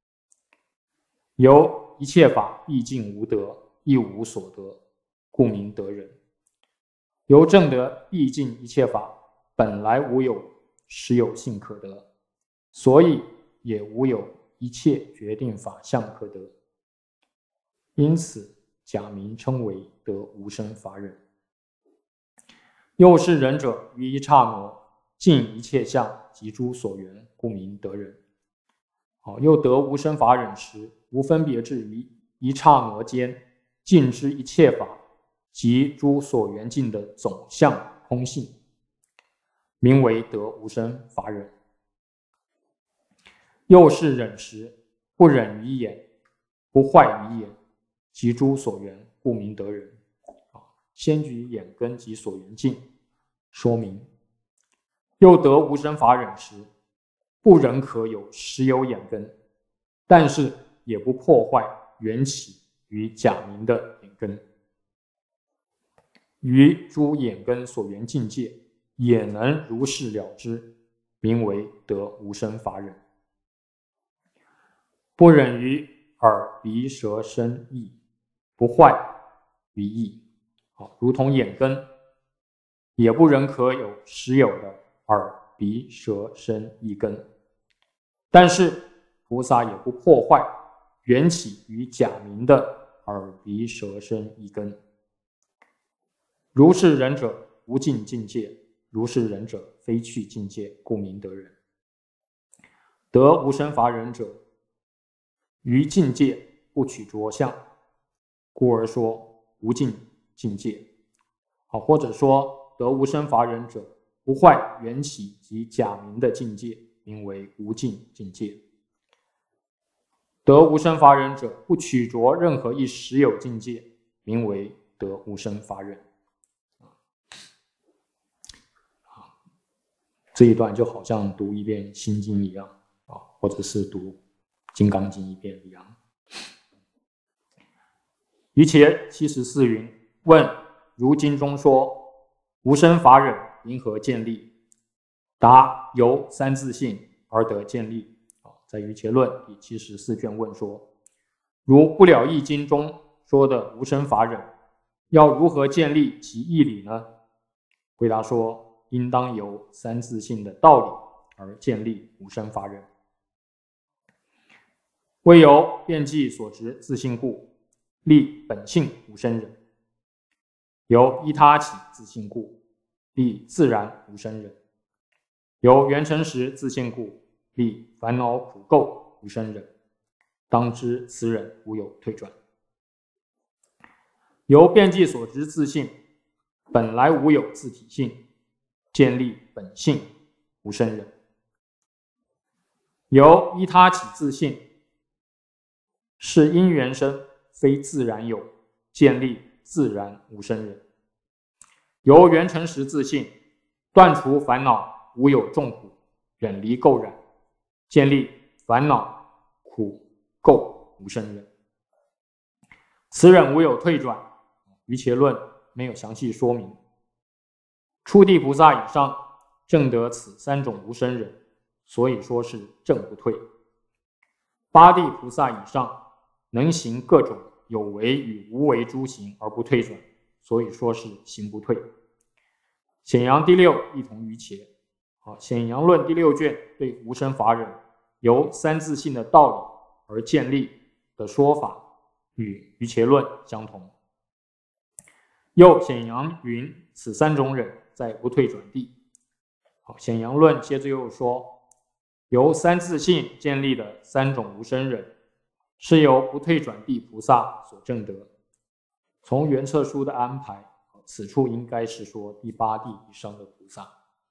由一切法毕竟无得，亦无所得，故名得忍。由正得毕竟一切法本来无有实有性可得，所以也无有一切决定法相可得，因此假名称为得无生法忍。又是忍者于一刹那尽一切相及诸所缘，故名得忍。又得无生法忍时，无分别智于一刹那间尽知一切法及诸所缘境的总相空性，名为得无生法忍。又是忍时，不忍于眼，不坏于眼及诸所缘，故名得忍。先举眼根及所缘境说明。又得无生法忍时，不忍可有实有眼根，但是也不破坏缘起与假名的眼根，于诸眼根所缘境界也能如是了知，名为得无生法忍。不忍于耳鼻舌身意，不坏于意。如同眼根，也不忍可有实有的耳鼻舌身意根，但是菩萨也不破坏缘起与假名的耳鼻舌身意根。如是忍者无尽境界，如是忍者非去境界，故名得忍。得无生法忍者，于境界不取着相，故而说无尽境界。或者说得无生法忍者不坏缘起及假名的境界，名为无尽境界。得无生法忍者不取着任何一实有境界， 名为得无生法忍。这一段就好像读一遍心经一样或者是读金刚经一遍一样。于且74云：问如经中说无生法忍因何建立？答：由三自性而得建立。在于切论第74卷问说，如不了义经中说的无生法忍，要如何建立其义理呢？回答说，应当由三自性的道理而建立无生法忍。为由遍计所执自性故，立本性无生忍；由依他起自性故，立自然无生忍；由缘成实自性故，立烦恼苦垢无生忍。当知此忍无有退转。由遍计所执自性本来无有自体性，建立本性无生忍；由依他起自性是因缘生，非自然有，建立自然无生忍；由缘成实自性断除烦恼无有众苦，远离垢染，建立烦恼苦垢无生忍。此忍无有退转。于切论没有详细说明。初地菩萨以上证得此三种无生忍，所以说是证不退。八地菩萨以上能行各种有为与无为诸行而不退转，所以说是行不退。显扬第六一同于切。显扬论第6卷对无生法忍由三自性的道理而建立的说法与于切论相同。又显扬云此三种忍在不退转地。显扬论接着又说，由三自性建立的三种无生忍是由不退转地菩萨所证得。从圆测书的安排，此处应该是说第8地以上的菩萨。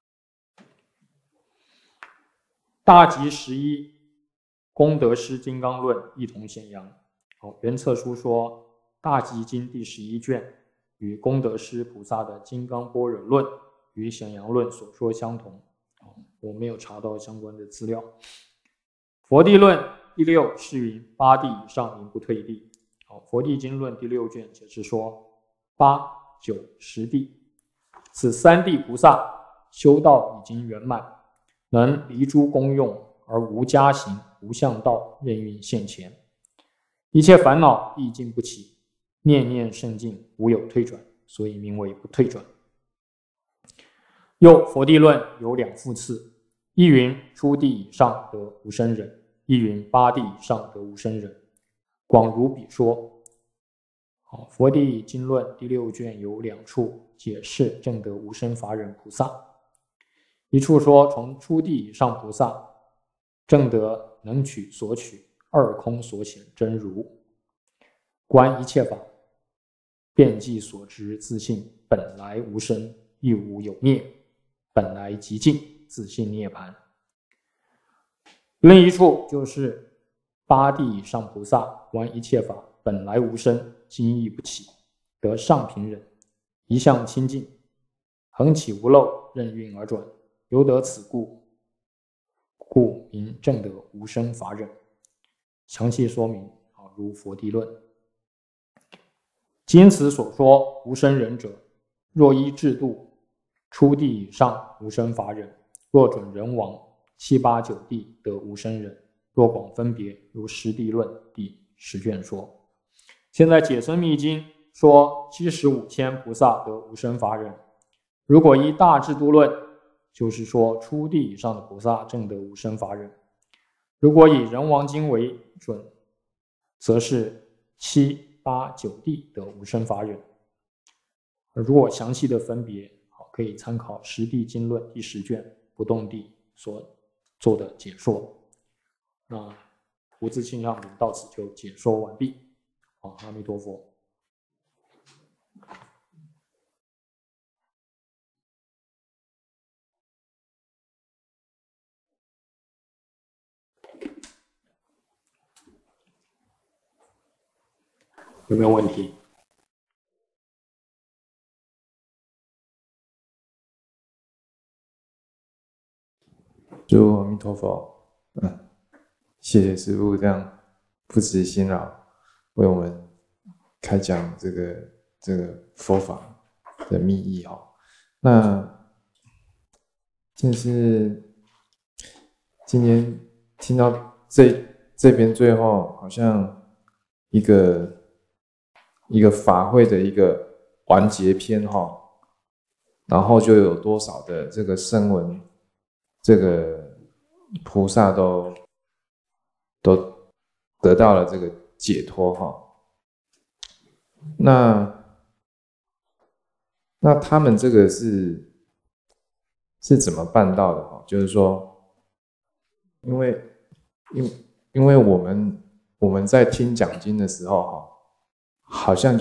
大集11功德师金刚论一同显扬。圆测书说大集经第11卷与功德师菩萨的金刚般若论与显扬论所说相同。我没有查到相关的资料。佛地论第6是云8地以上名不退地。佛地经论第6卷解释说8、9、10地，此三地菩萨修道已经圆满，能离诸功用而无加行无相道任运现前，一切烦恼毕竟不起，念念圣净，无有退转，所以名为不退转。又佛地论有2复次，一云初地以上得无生忍，一云8地以上得无生忍，广如比说。佛地经论第6卷有2处解释证得无生法忍菩萨。一处说从初地以上菩萨证得能取所取二空所显真如，观一切法遍计所执自性本来无生亦无有灭，本来极净自性涅槃。另一处就是8地以上菩萨观一切法本来无生今亦不起，得上品忍，一向清净，恒起无漏，任运而转，由得此故名证得无生法忍。详细说明如佛地论。经此所说无生忍者，若依制度，初地以上无生法忍，若准人王7、8、9地得无生忍，若广分别，如十地论第10卷说。现在解深密经说75千菩萨得无生法忍，如果依大制度论，就是说初地以上的菩萨证得无生法忍。如果以人王经为准，则是7、8、9地得无生法忍。如果详细的分别，可以参考十地经论第10卷不动地所做的解说。那无自性相品到此就解说完毕。阿弥陀佛。有没有问题？ 祝阿弥陀佛。谢谢师父这样不辞辛劳为我们开讲这个佛法的密意哈。那就是今天听到这边最后好像一个法会的一个完结篇哈，然后就有多少的这个声闻这个菩萨都得到了这个解脱哈。那他们这个是怎么办到的哈？就是说，因为我们在听讲经的时候哈，好像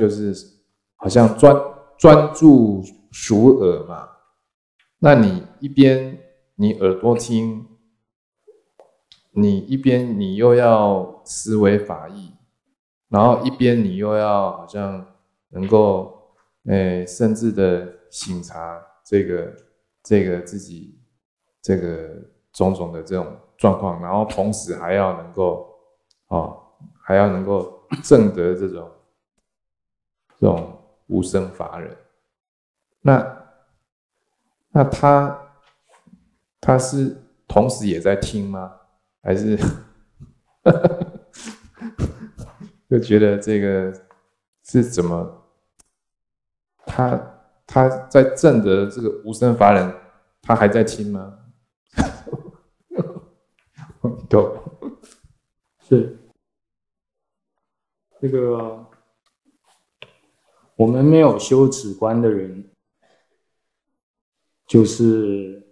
专注属耳嘛。那你一边你耳朵听，你一边你又要思维法义，然后一边你又要好像能够甚至的省察这个自己这个种种的这种状况，然后同时还要能够还要能够证得这种无生法忍。那他是同时也在听吗？还是就觉得这个是怎么？他在证得这个无生法忍，他还在听吗？都是这个我们没有修止观的人，就是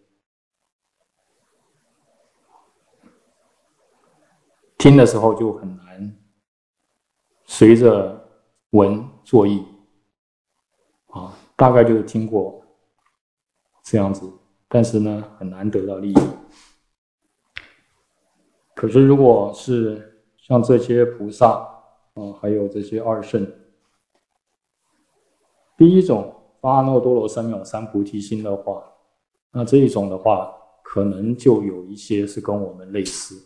听的时候就很难随着闻作意啊，大概就是听过这样子，但是呢很难得到利益。可是如果是像这些菩萨还有这些二圣，第一种发阿耨多罗三藐三菩提心的话，那这一种的话，可能就有一些是跟我们类似，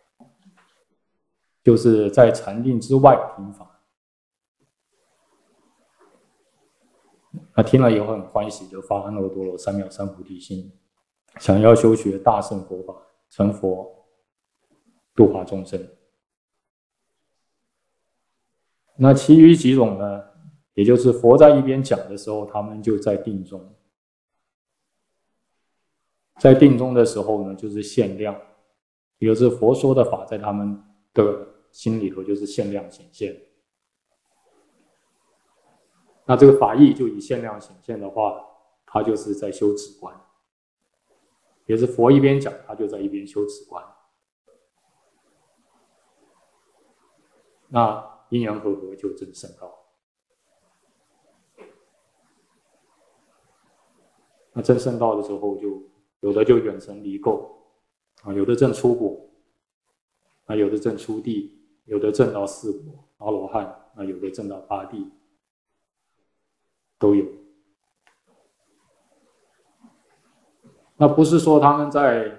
就是在禅定之外听法。那听了以后很欢喜，就发阿耨多罗三藐三菩提心，想要修学大乘佛法，成佛，度化众生。那其余几种呢，也就是佛在一边讲的时候，他们就在定中，在定中的时候呢，就是限量，也就是佛说的法在他们的心里头就是限量显现。那这个法义就以限量显现的话，他就是在修止观，也是佛一边讲，他就在一边修止观。那因缘和合就证圣道。那证圣道的时候，就有的就远程离垢有的证出果有的证出地，有的证到四果阿罗汉有的证到八地，都有。那不是说他们在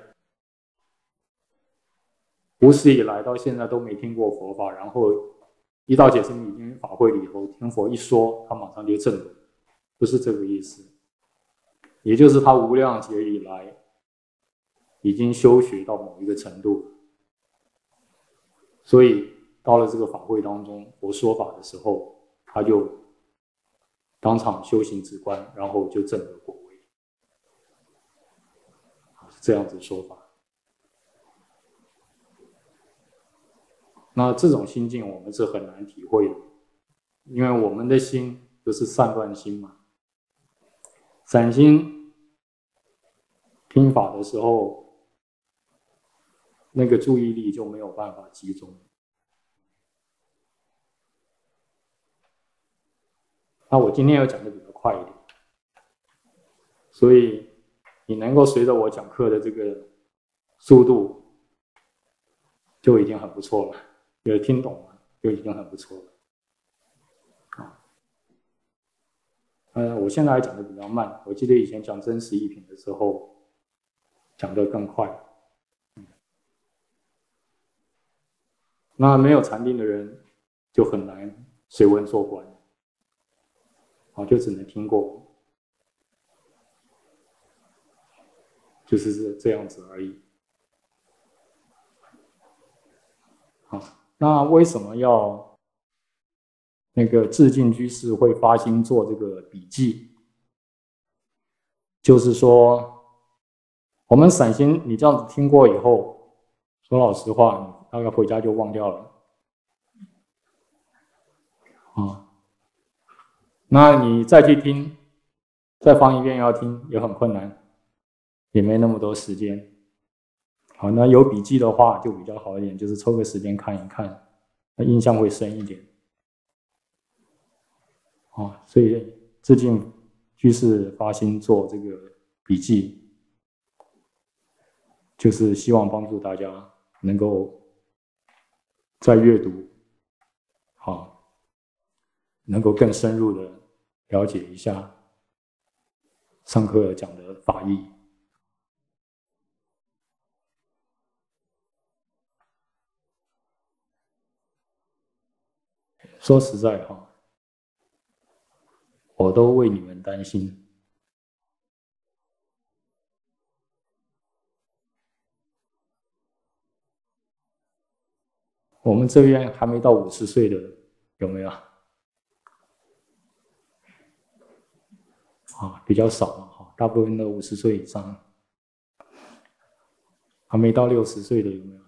无始以来到现在都没听过佛法，然后一到解释密经法会里头听佛一说，他马上就证了，不是这个意思。也就是他无量劫以来已经修学到某一个程度，所以到了这个法会当中，佛说法的时候，他就当场修行止观，然后就证得果位，是这样子说法。那这种心境我们是很难体会的，因为我们的心就是散乱心嘛。散心听法的时候，那个注意力就没有办法集中。那我今天要讲的比较快一点，所以你能够随着我讲课的这个速度，就已经很不错了。有听懂了，就已经很不错了。我现在还讲的比较慢，我记得以前讲真实一品的时候讲得更快。 那没有禅定的人就很难随文做观，就只能听过，就是这样子而已。那为什么要那个智进居士会发心做这个笔记？就是说，我们散心，你这样子听过以后，说老实话，你大概回家就忘掉了。那你再去听，再放一遍要听也很困难，也没那么多时间。好，那有笔记的话就比较好一点，就是抽个时间看一看，那印象会深一点。所以智进居士发心做这个笔记，就是希望帮助大家能够在阅读，能够更深入的了解一下上课讲的法义。说实在哈，我都为你们担心。我们这边还没到50岁的有没有？比较少嘛，大部分都50岁以上，还没到60岁的有没有？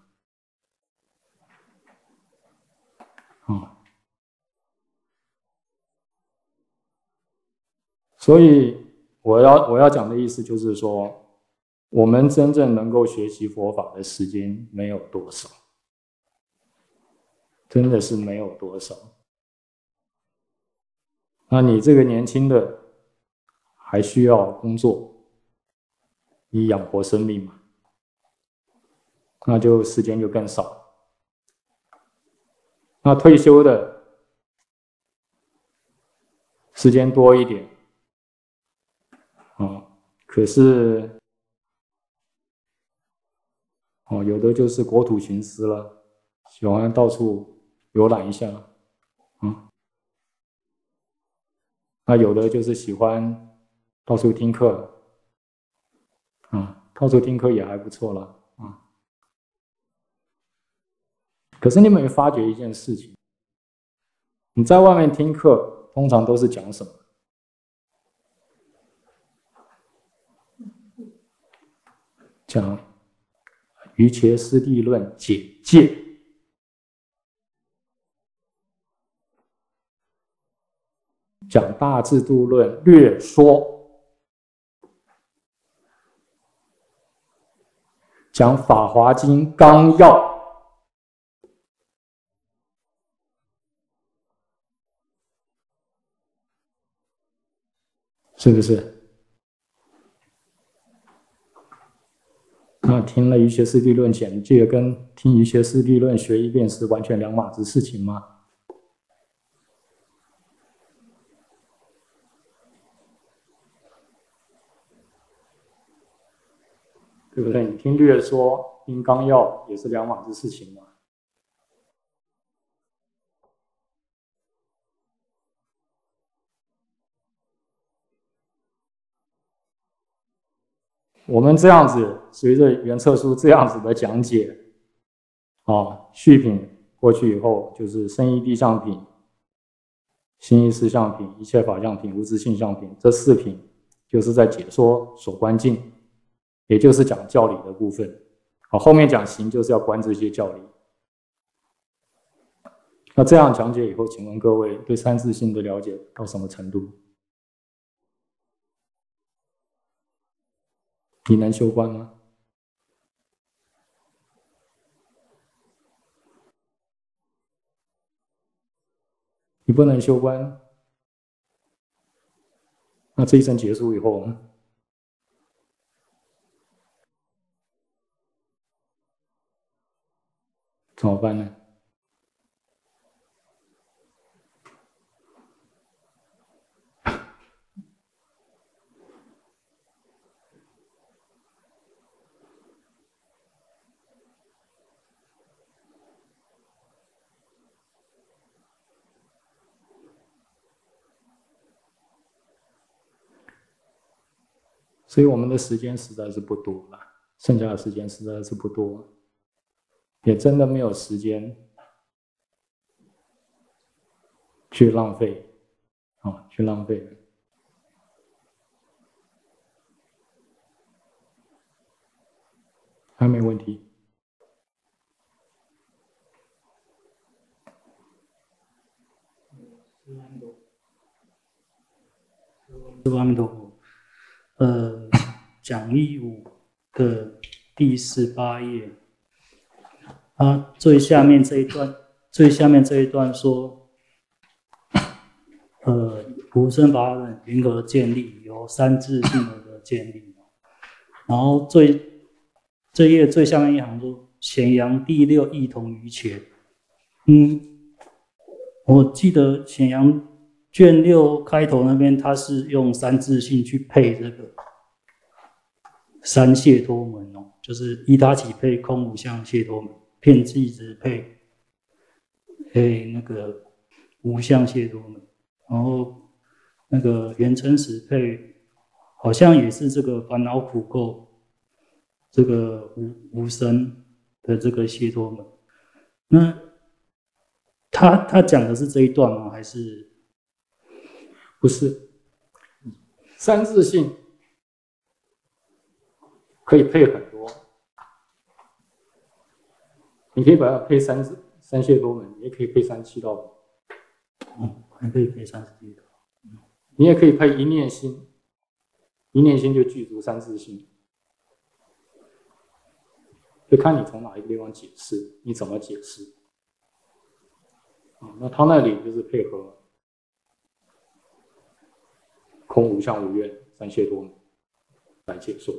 所以我要讲的意思就是说，我们真正能够学习佛法的时间没有多少，真的是没有多少。那你这个年轻的还需要工作，以养活生命嘛，那就时间就更少。那退休的时间多一点，可是有的就是国土寻思了，喜欢到处游览一下，那有的就是喜欢到处听课，到处听课也还不错了，可是你有没有发觉一件事情？你在外面听课，通常都是讲什么？讲瑜伽师地论解戒，讲大智度论略说，讲法华经纲要，是不是？那听了瑜伽师地论简介，跟听瑜伽师地论学一遍是完全两码子事情吗？对不对？你听略说、听纲要也是两码子事情嘛。我们这样子，随着原册书这样子的讲解，续品过去以后，就是生义地相品、心意事相品、一切法相品、无自性相品，这4品就是在解说所观境，也就是讲教理的部分。后面讲行就是要观这些教理。那这样讲解以后，请问各位对三自性的了解到什么程度？你能修观吗？你不能修观，那这一生结束以后，怎么办呢？ 所以我们的时间实在是不多了，剩下的时间实在是不多，也真的没有时间去浪费，去浪费。还没问题。 师父阿弥陀佛。讲义5的第18页，最下面这一段说，无生法忍云何建立？由三自性而建立。然后这页最下面一行说，显扬第6异同于前。我记得显扬卷6开头那边，他是用三自性去配这个三解脱门就是依他起配空无相解脱门，遍计执配那个无相解脱门，然后那个缘成实配好像也是这个烦恼苦垢这个无生的这个解脱门。那他讲的是这一段吗？还是不是？三自性可以配很多，你可以把它配三解脱门，也可以配三七道品， 还可以配三十一道， 你也可以配一念心，一念心就具足三自性，就看你从哪一个地方解释，你怎么解释。那他那里就是配合空无相无愿三解脱门来解说。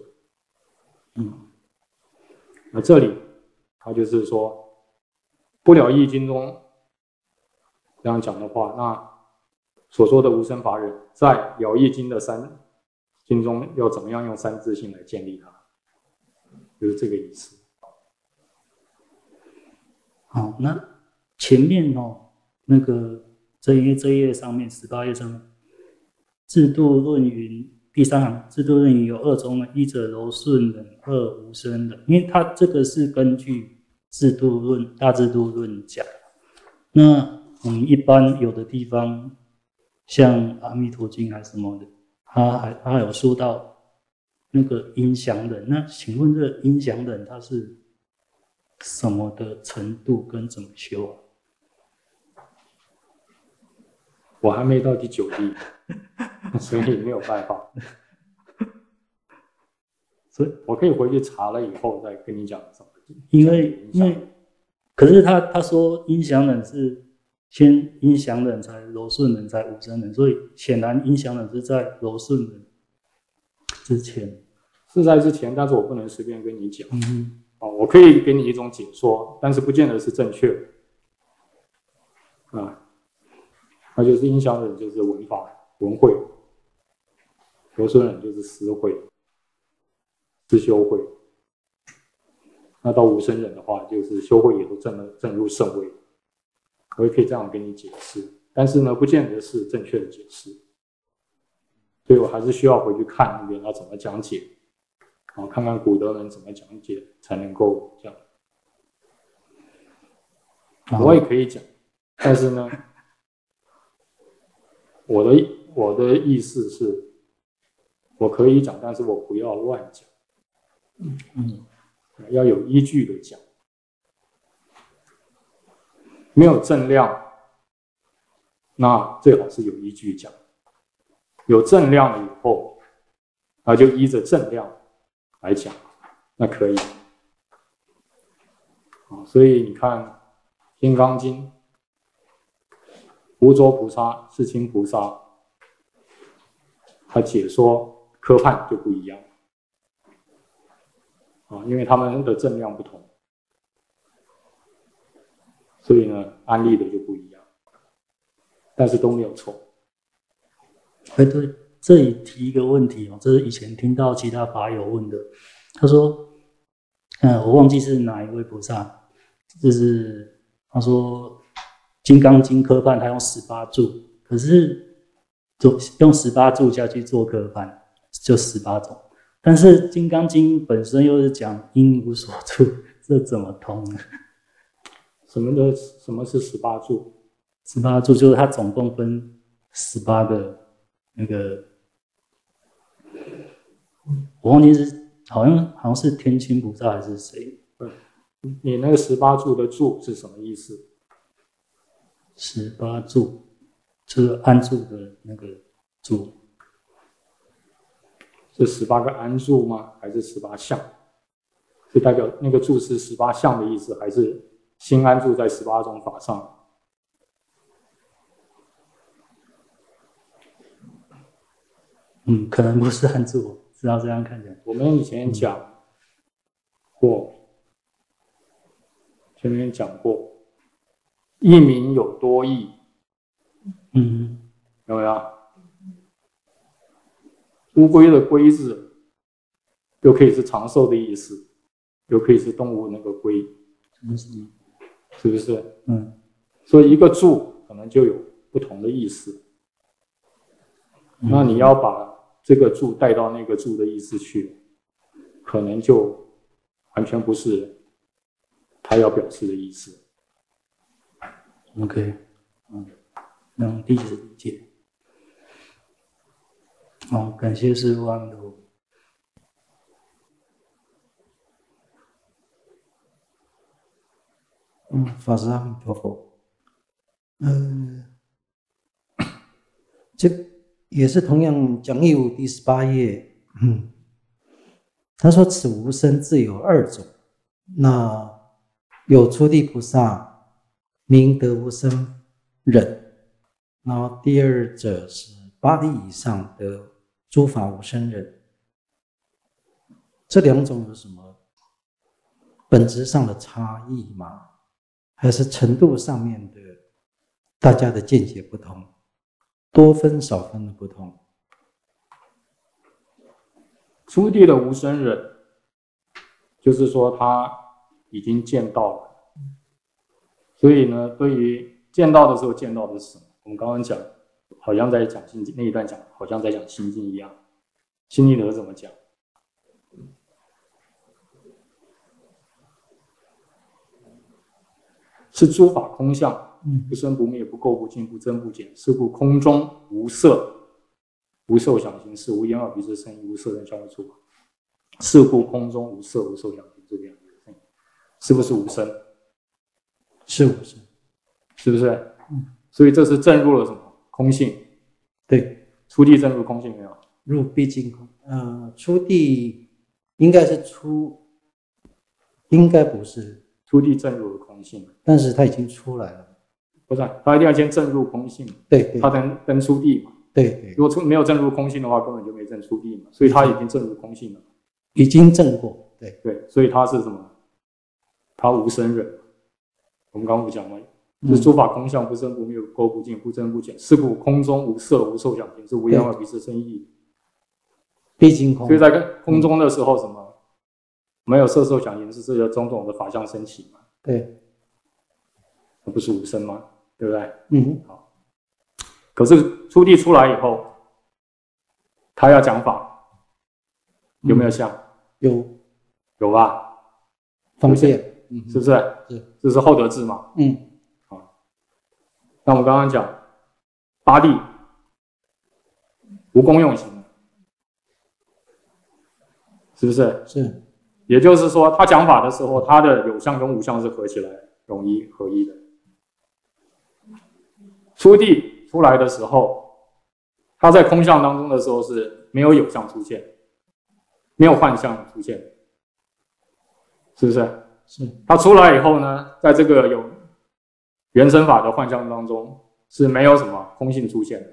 那这里他就是说，不了义经中这样讲的话，那所说的无生法忍，在了义经的经中要怎么样用三自性来建立它，就是这个意思。 好，那前面那个这一页上面18页上面，制度论云第3行，制度论云有2种人，一者柔顺忍，二无生忍。因为它这个是根据大制度论讲。那我们一般有的地方，像阿弥陀经还是什么的，他有说到那个音响忍。那请问这个音响忍它是什么的程度跟怎么修啊？ 我还没到第9例，所以没有办法。所以我可以回去查了以后再跟你讲怎么。 因为，可是他说音响忍是先音响忍才柔顺忍才无生忍，所以显然音响忍是在柔顺忍之前。 是在之前，但是我不能随便跟你讲。我可以给你一种解说，但是不见得是正确的。那就是音响忍就是文法文慧，柔顺忍就是思慧、思修慧。那到无生忍的话，就是修慧也都正入圣位。我也可以这样跟你解释，但是呢，不见得是正确的解释，所以我还是需要回去看原来怎么讲解，看看古德人怎么讲解，才能够这样。我也可以讲，但是呢，我的意思是，我可以讲，但是我不要乱讲，要有依据的讲，没有正量，那最好是有依据讲，有正量了以后，那就依着正量来讲，那可以。所以你看《金刚经》，无着菩萨、世亲菩萨，他解说科判就不一样，因为他们的正量不同，所以呢，安立的就不一样，但是都没有错。 对，这里提一个问题这是以前听到其他法友问的，他说，我忘记是哪一位菩萨，就是他说《金刚经》科判他用18注，可是用18注下去做科判就18种， 但是《金刚经》本身又是讲因无所住，这怎么通呢？ 什么是18住 ？18住就是它总共分18个那个，我忘记是好像是天亲菩萨还是谁？ 你那个18住的住是什么意思 ？18住就是安住的那个住。 是18个安住吗？还是18相？是代表那个住是18相的意思，还是心安住在18种法上？ 可能不是安住，是要这样看起来。 我们以前讲过，前面讲过，一名有多义，有没有？乌龟的龟字，又可以是长寿的意思，又可以是动物那个龟，是不是？所以一个住可能就有不同的意思。那你要把这个住带到那个住的意思去，可能就完全不是他要表示的意思。 OK， 让弟子理解。好，感谢师父阿弥陀佛。法师阿弥陀佛。这也是同样讲义五第18页。他说此无生自有2种，那有初地菩萨名得无生忍，然后第二者是8地以上的诸法无生忍。这2种有什么本质上的差异吗？还是程度上面的大家的见解不同，多分少分的不同？ 初地的无生忍，就是说他已经见到了，所以呢，对于见到的时候见到的是什么？我们刚刚讲，好像在讲心经那一段讲，好像在讲心经一样。心经德怎么讲？是诸法空相，不生不灭，不垢不净，不增不减。是故空中无色，无受想行识，无眼耳鼻舌身意，无色声香味触法。是故空中无色，无受想行识，无眼耳鼻舌身意，是不是无生？ 是无生， 是不是？所以这是证入了什么？空性。 对， 初地证入空性没有？ 入毕竟空。初地应该是应该不是。 初地证入了空性， 但是他已经出来了。 不是，他一定要先证入空性， 对， 他才能登初地嘛。 对， 如果没有证入空性的话，根本就没证初地嘛。所以他已经证入空性了， 已经证过。 对，所以他是什么？他无生忍。我们刚刚不讲吗？是诸法空相，不生不灭，不垢不净，不增不减。是故空中无色，无受想行识，无眼耳鼻舌身意。 毕竟空。 所以在空中的时候，什么？没有色受想行识，这些种种的法相升起嘛？ 对， 那不是无生吗？对不对？好。可是初地出来以后，他要讲法，有没有相？有吧？ 方便， 是不是？ 是， 这是后得智嘛？好。那我们刚刚讲8地无功用行，是不是？ 是。 也就是说，他讲法的时候，他的有相跟无相是合起来容易合一的。初地出来的时候，他在空相当中的时候是没有有相出现，没有幻相出现，是不是？ 是。 他出来以后呢，在这个有原生法的幻相当中是没有什么空性出现的，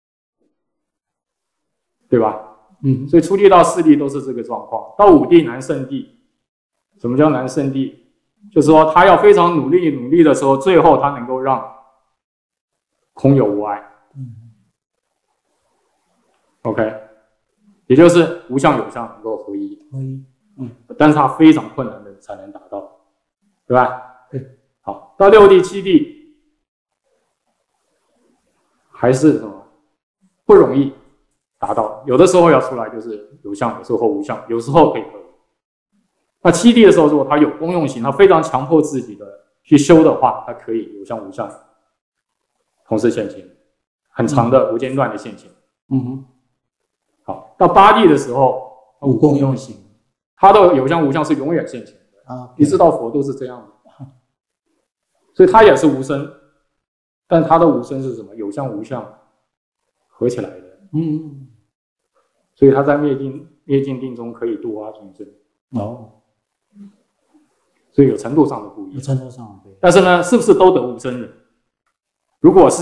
对吧？所以初地到4地都是这个状况。到5地难胜地，什么叫难胜地？就是说他要非常努力的时候，最后他能够让空有无碍。OK， 也就是无相有相能够合一。但是他非常困难的才能达到，对吧？ 对。 好，到6地、7地还是什么？不容易。 达到。有的时候要出来就是有相，有时候无相，有时候可以合一。那七地的时候，如果他有功用行，他非常强迫自己的去修的话，他可以有相无相同时现前，很长的无间断的现前。好，到八地的时候，无功用行，他的有相无相是永远现前的啊，一直到佛都是这样的，所以他也是无生，但他的无生是什么？有相无相合起来的。所以他在灭尽定中可以度化众生。所以有程度上的不一样。 程度上对。 但是呢，是不是都得无生人？如果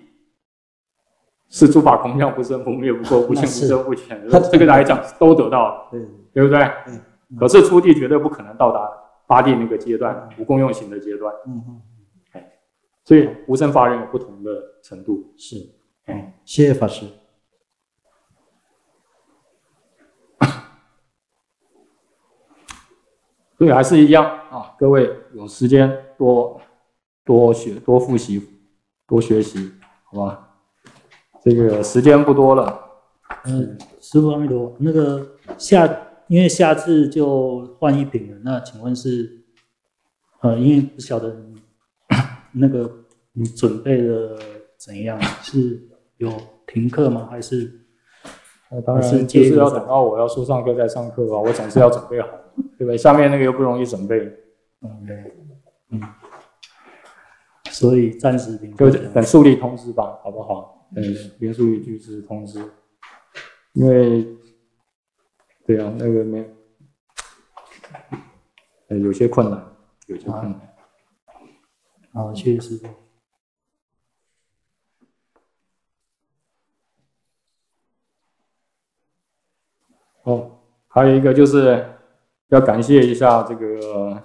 是诸法空相，不生不灭，不垢不净，不增不减，这个来讲都得到了，对不对？可是初地绝对不可能到达八地那个阶段，无功用行的阶段。所以无生法忍有不同的程度。 是，谢谢法师。 所以还是一样啊，各位有时间多学、多复习、多学习，好吧？这个时间不多了。 师父阿弥陀佛，那个因为下次就换一品了，那请问是因为不晓得那个你准备的怎样？是有停课吗？还是？ 当然就是要等到我要说上课再上课吧，我总是要准备好，对不对？下面那个又不容易准备。 所以暂时停， 就等肃立通知吧，好不好？林肃立居士通知，因为对啊，那个有些困难， 好，谢谢师父。 还有一个就是要感谢一下这个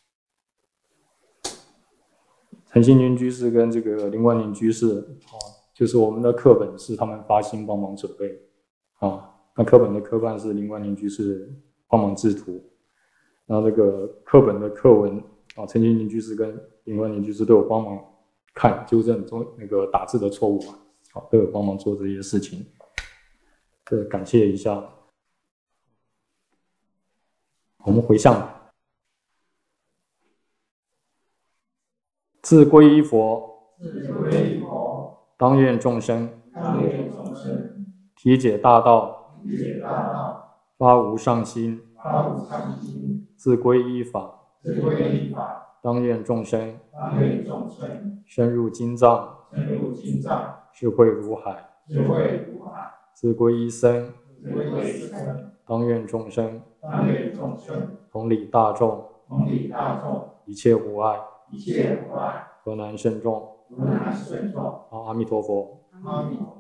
陈新军居士跟这个林冠霖居士就是我们的课本是他们发心帮忙准备那课本的科办是林冠霖居士帮忙制图，然后这个课本的课文陈新军居士跟林冠霖居士都有帮忙看纠正那个打字的错误都有帮忙做这些事情，感谢一下。我们回向，自皈依佛，当愿众生体解大道，发无上心，自皈依法，当愿众生深入经藏，智慧如海，自皈依僧，当愿众生同理大众，一切无碍，河南慎重。阿弥陀佛。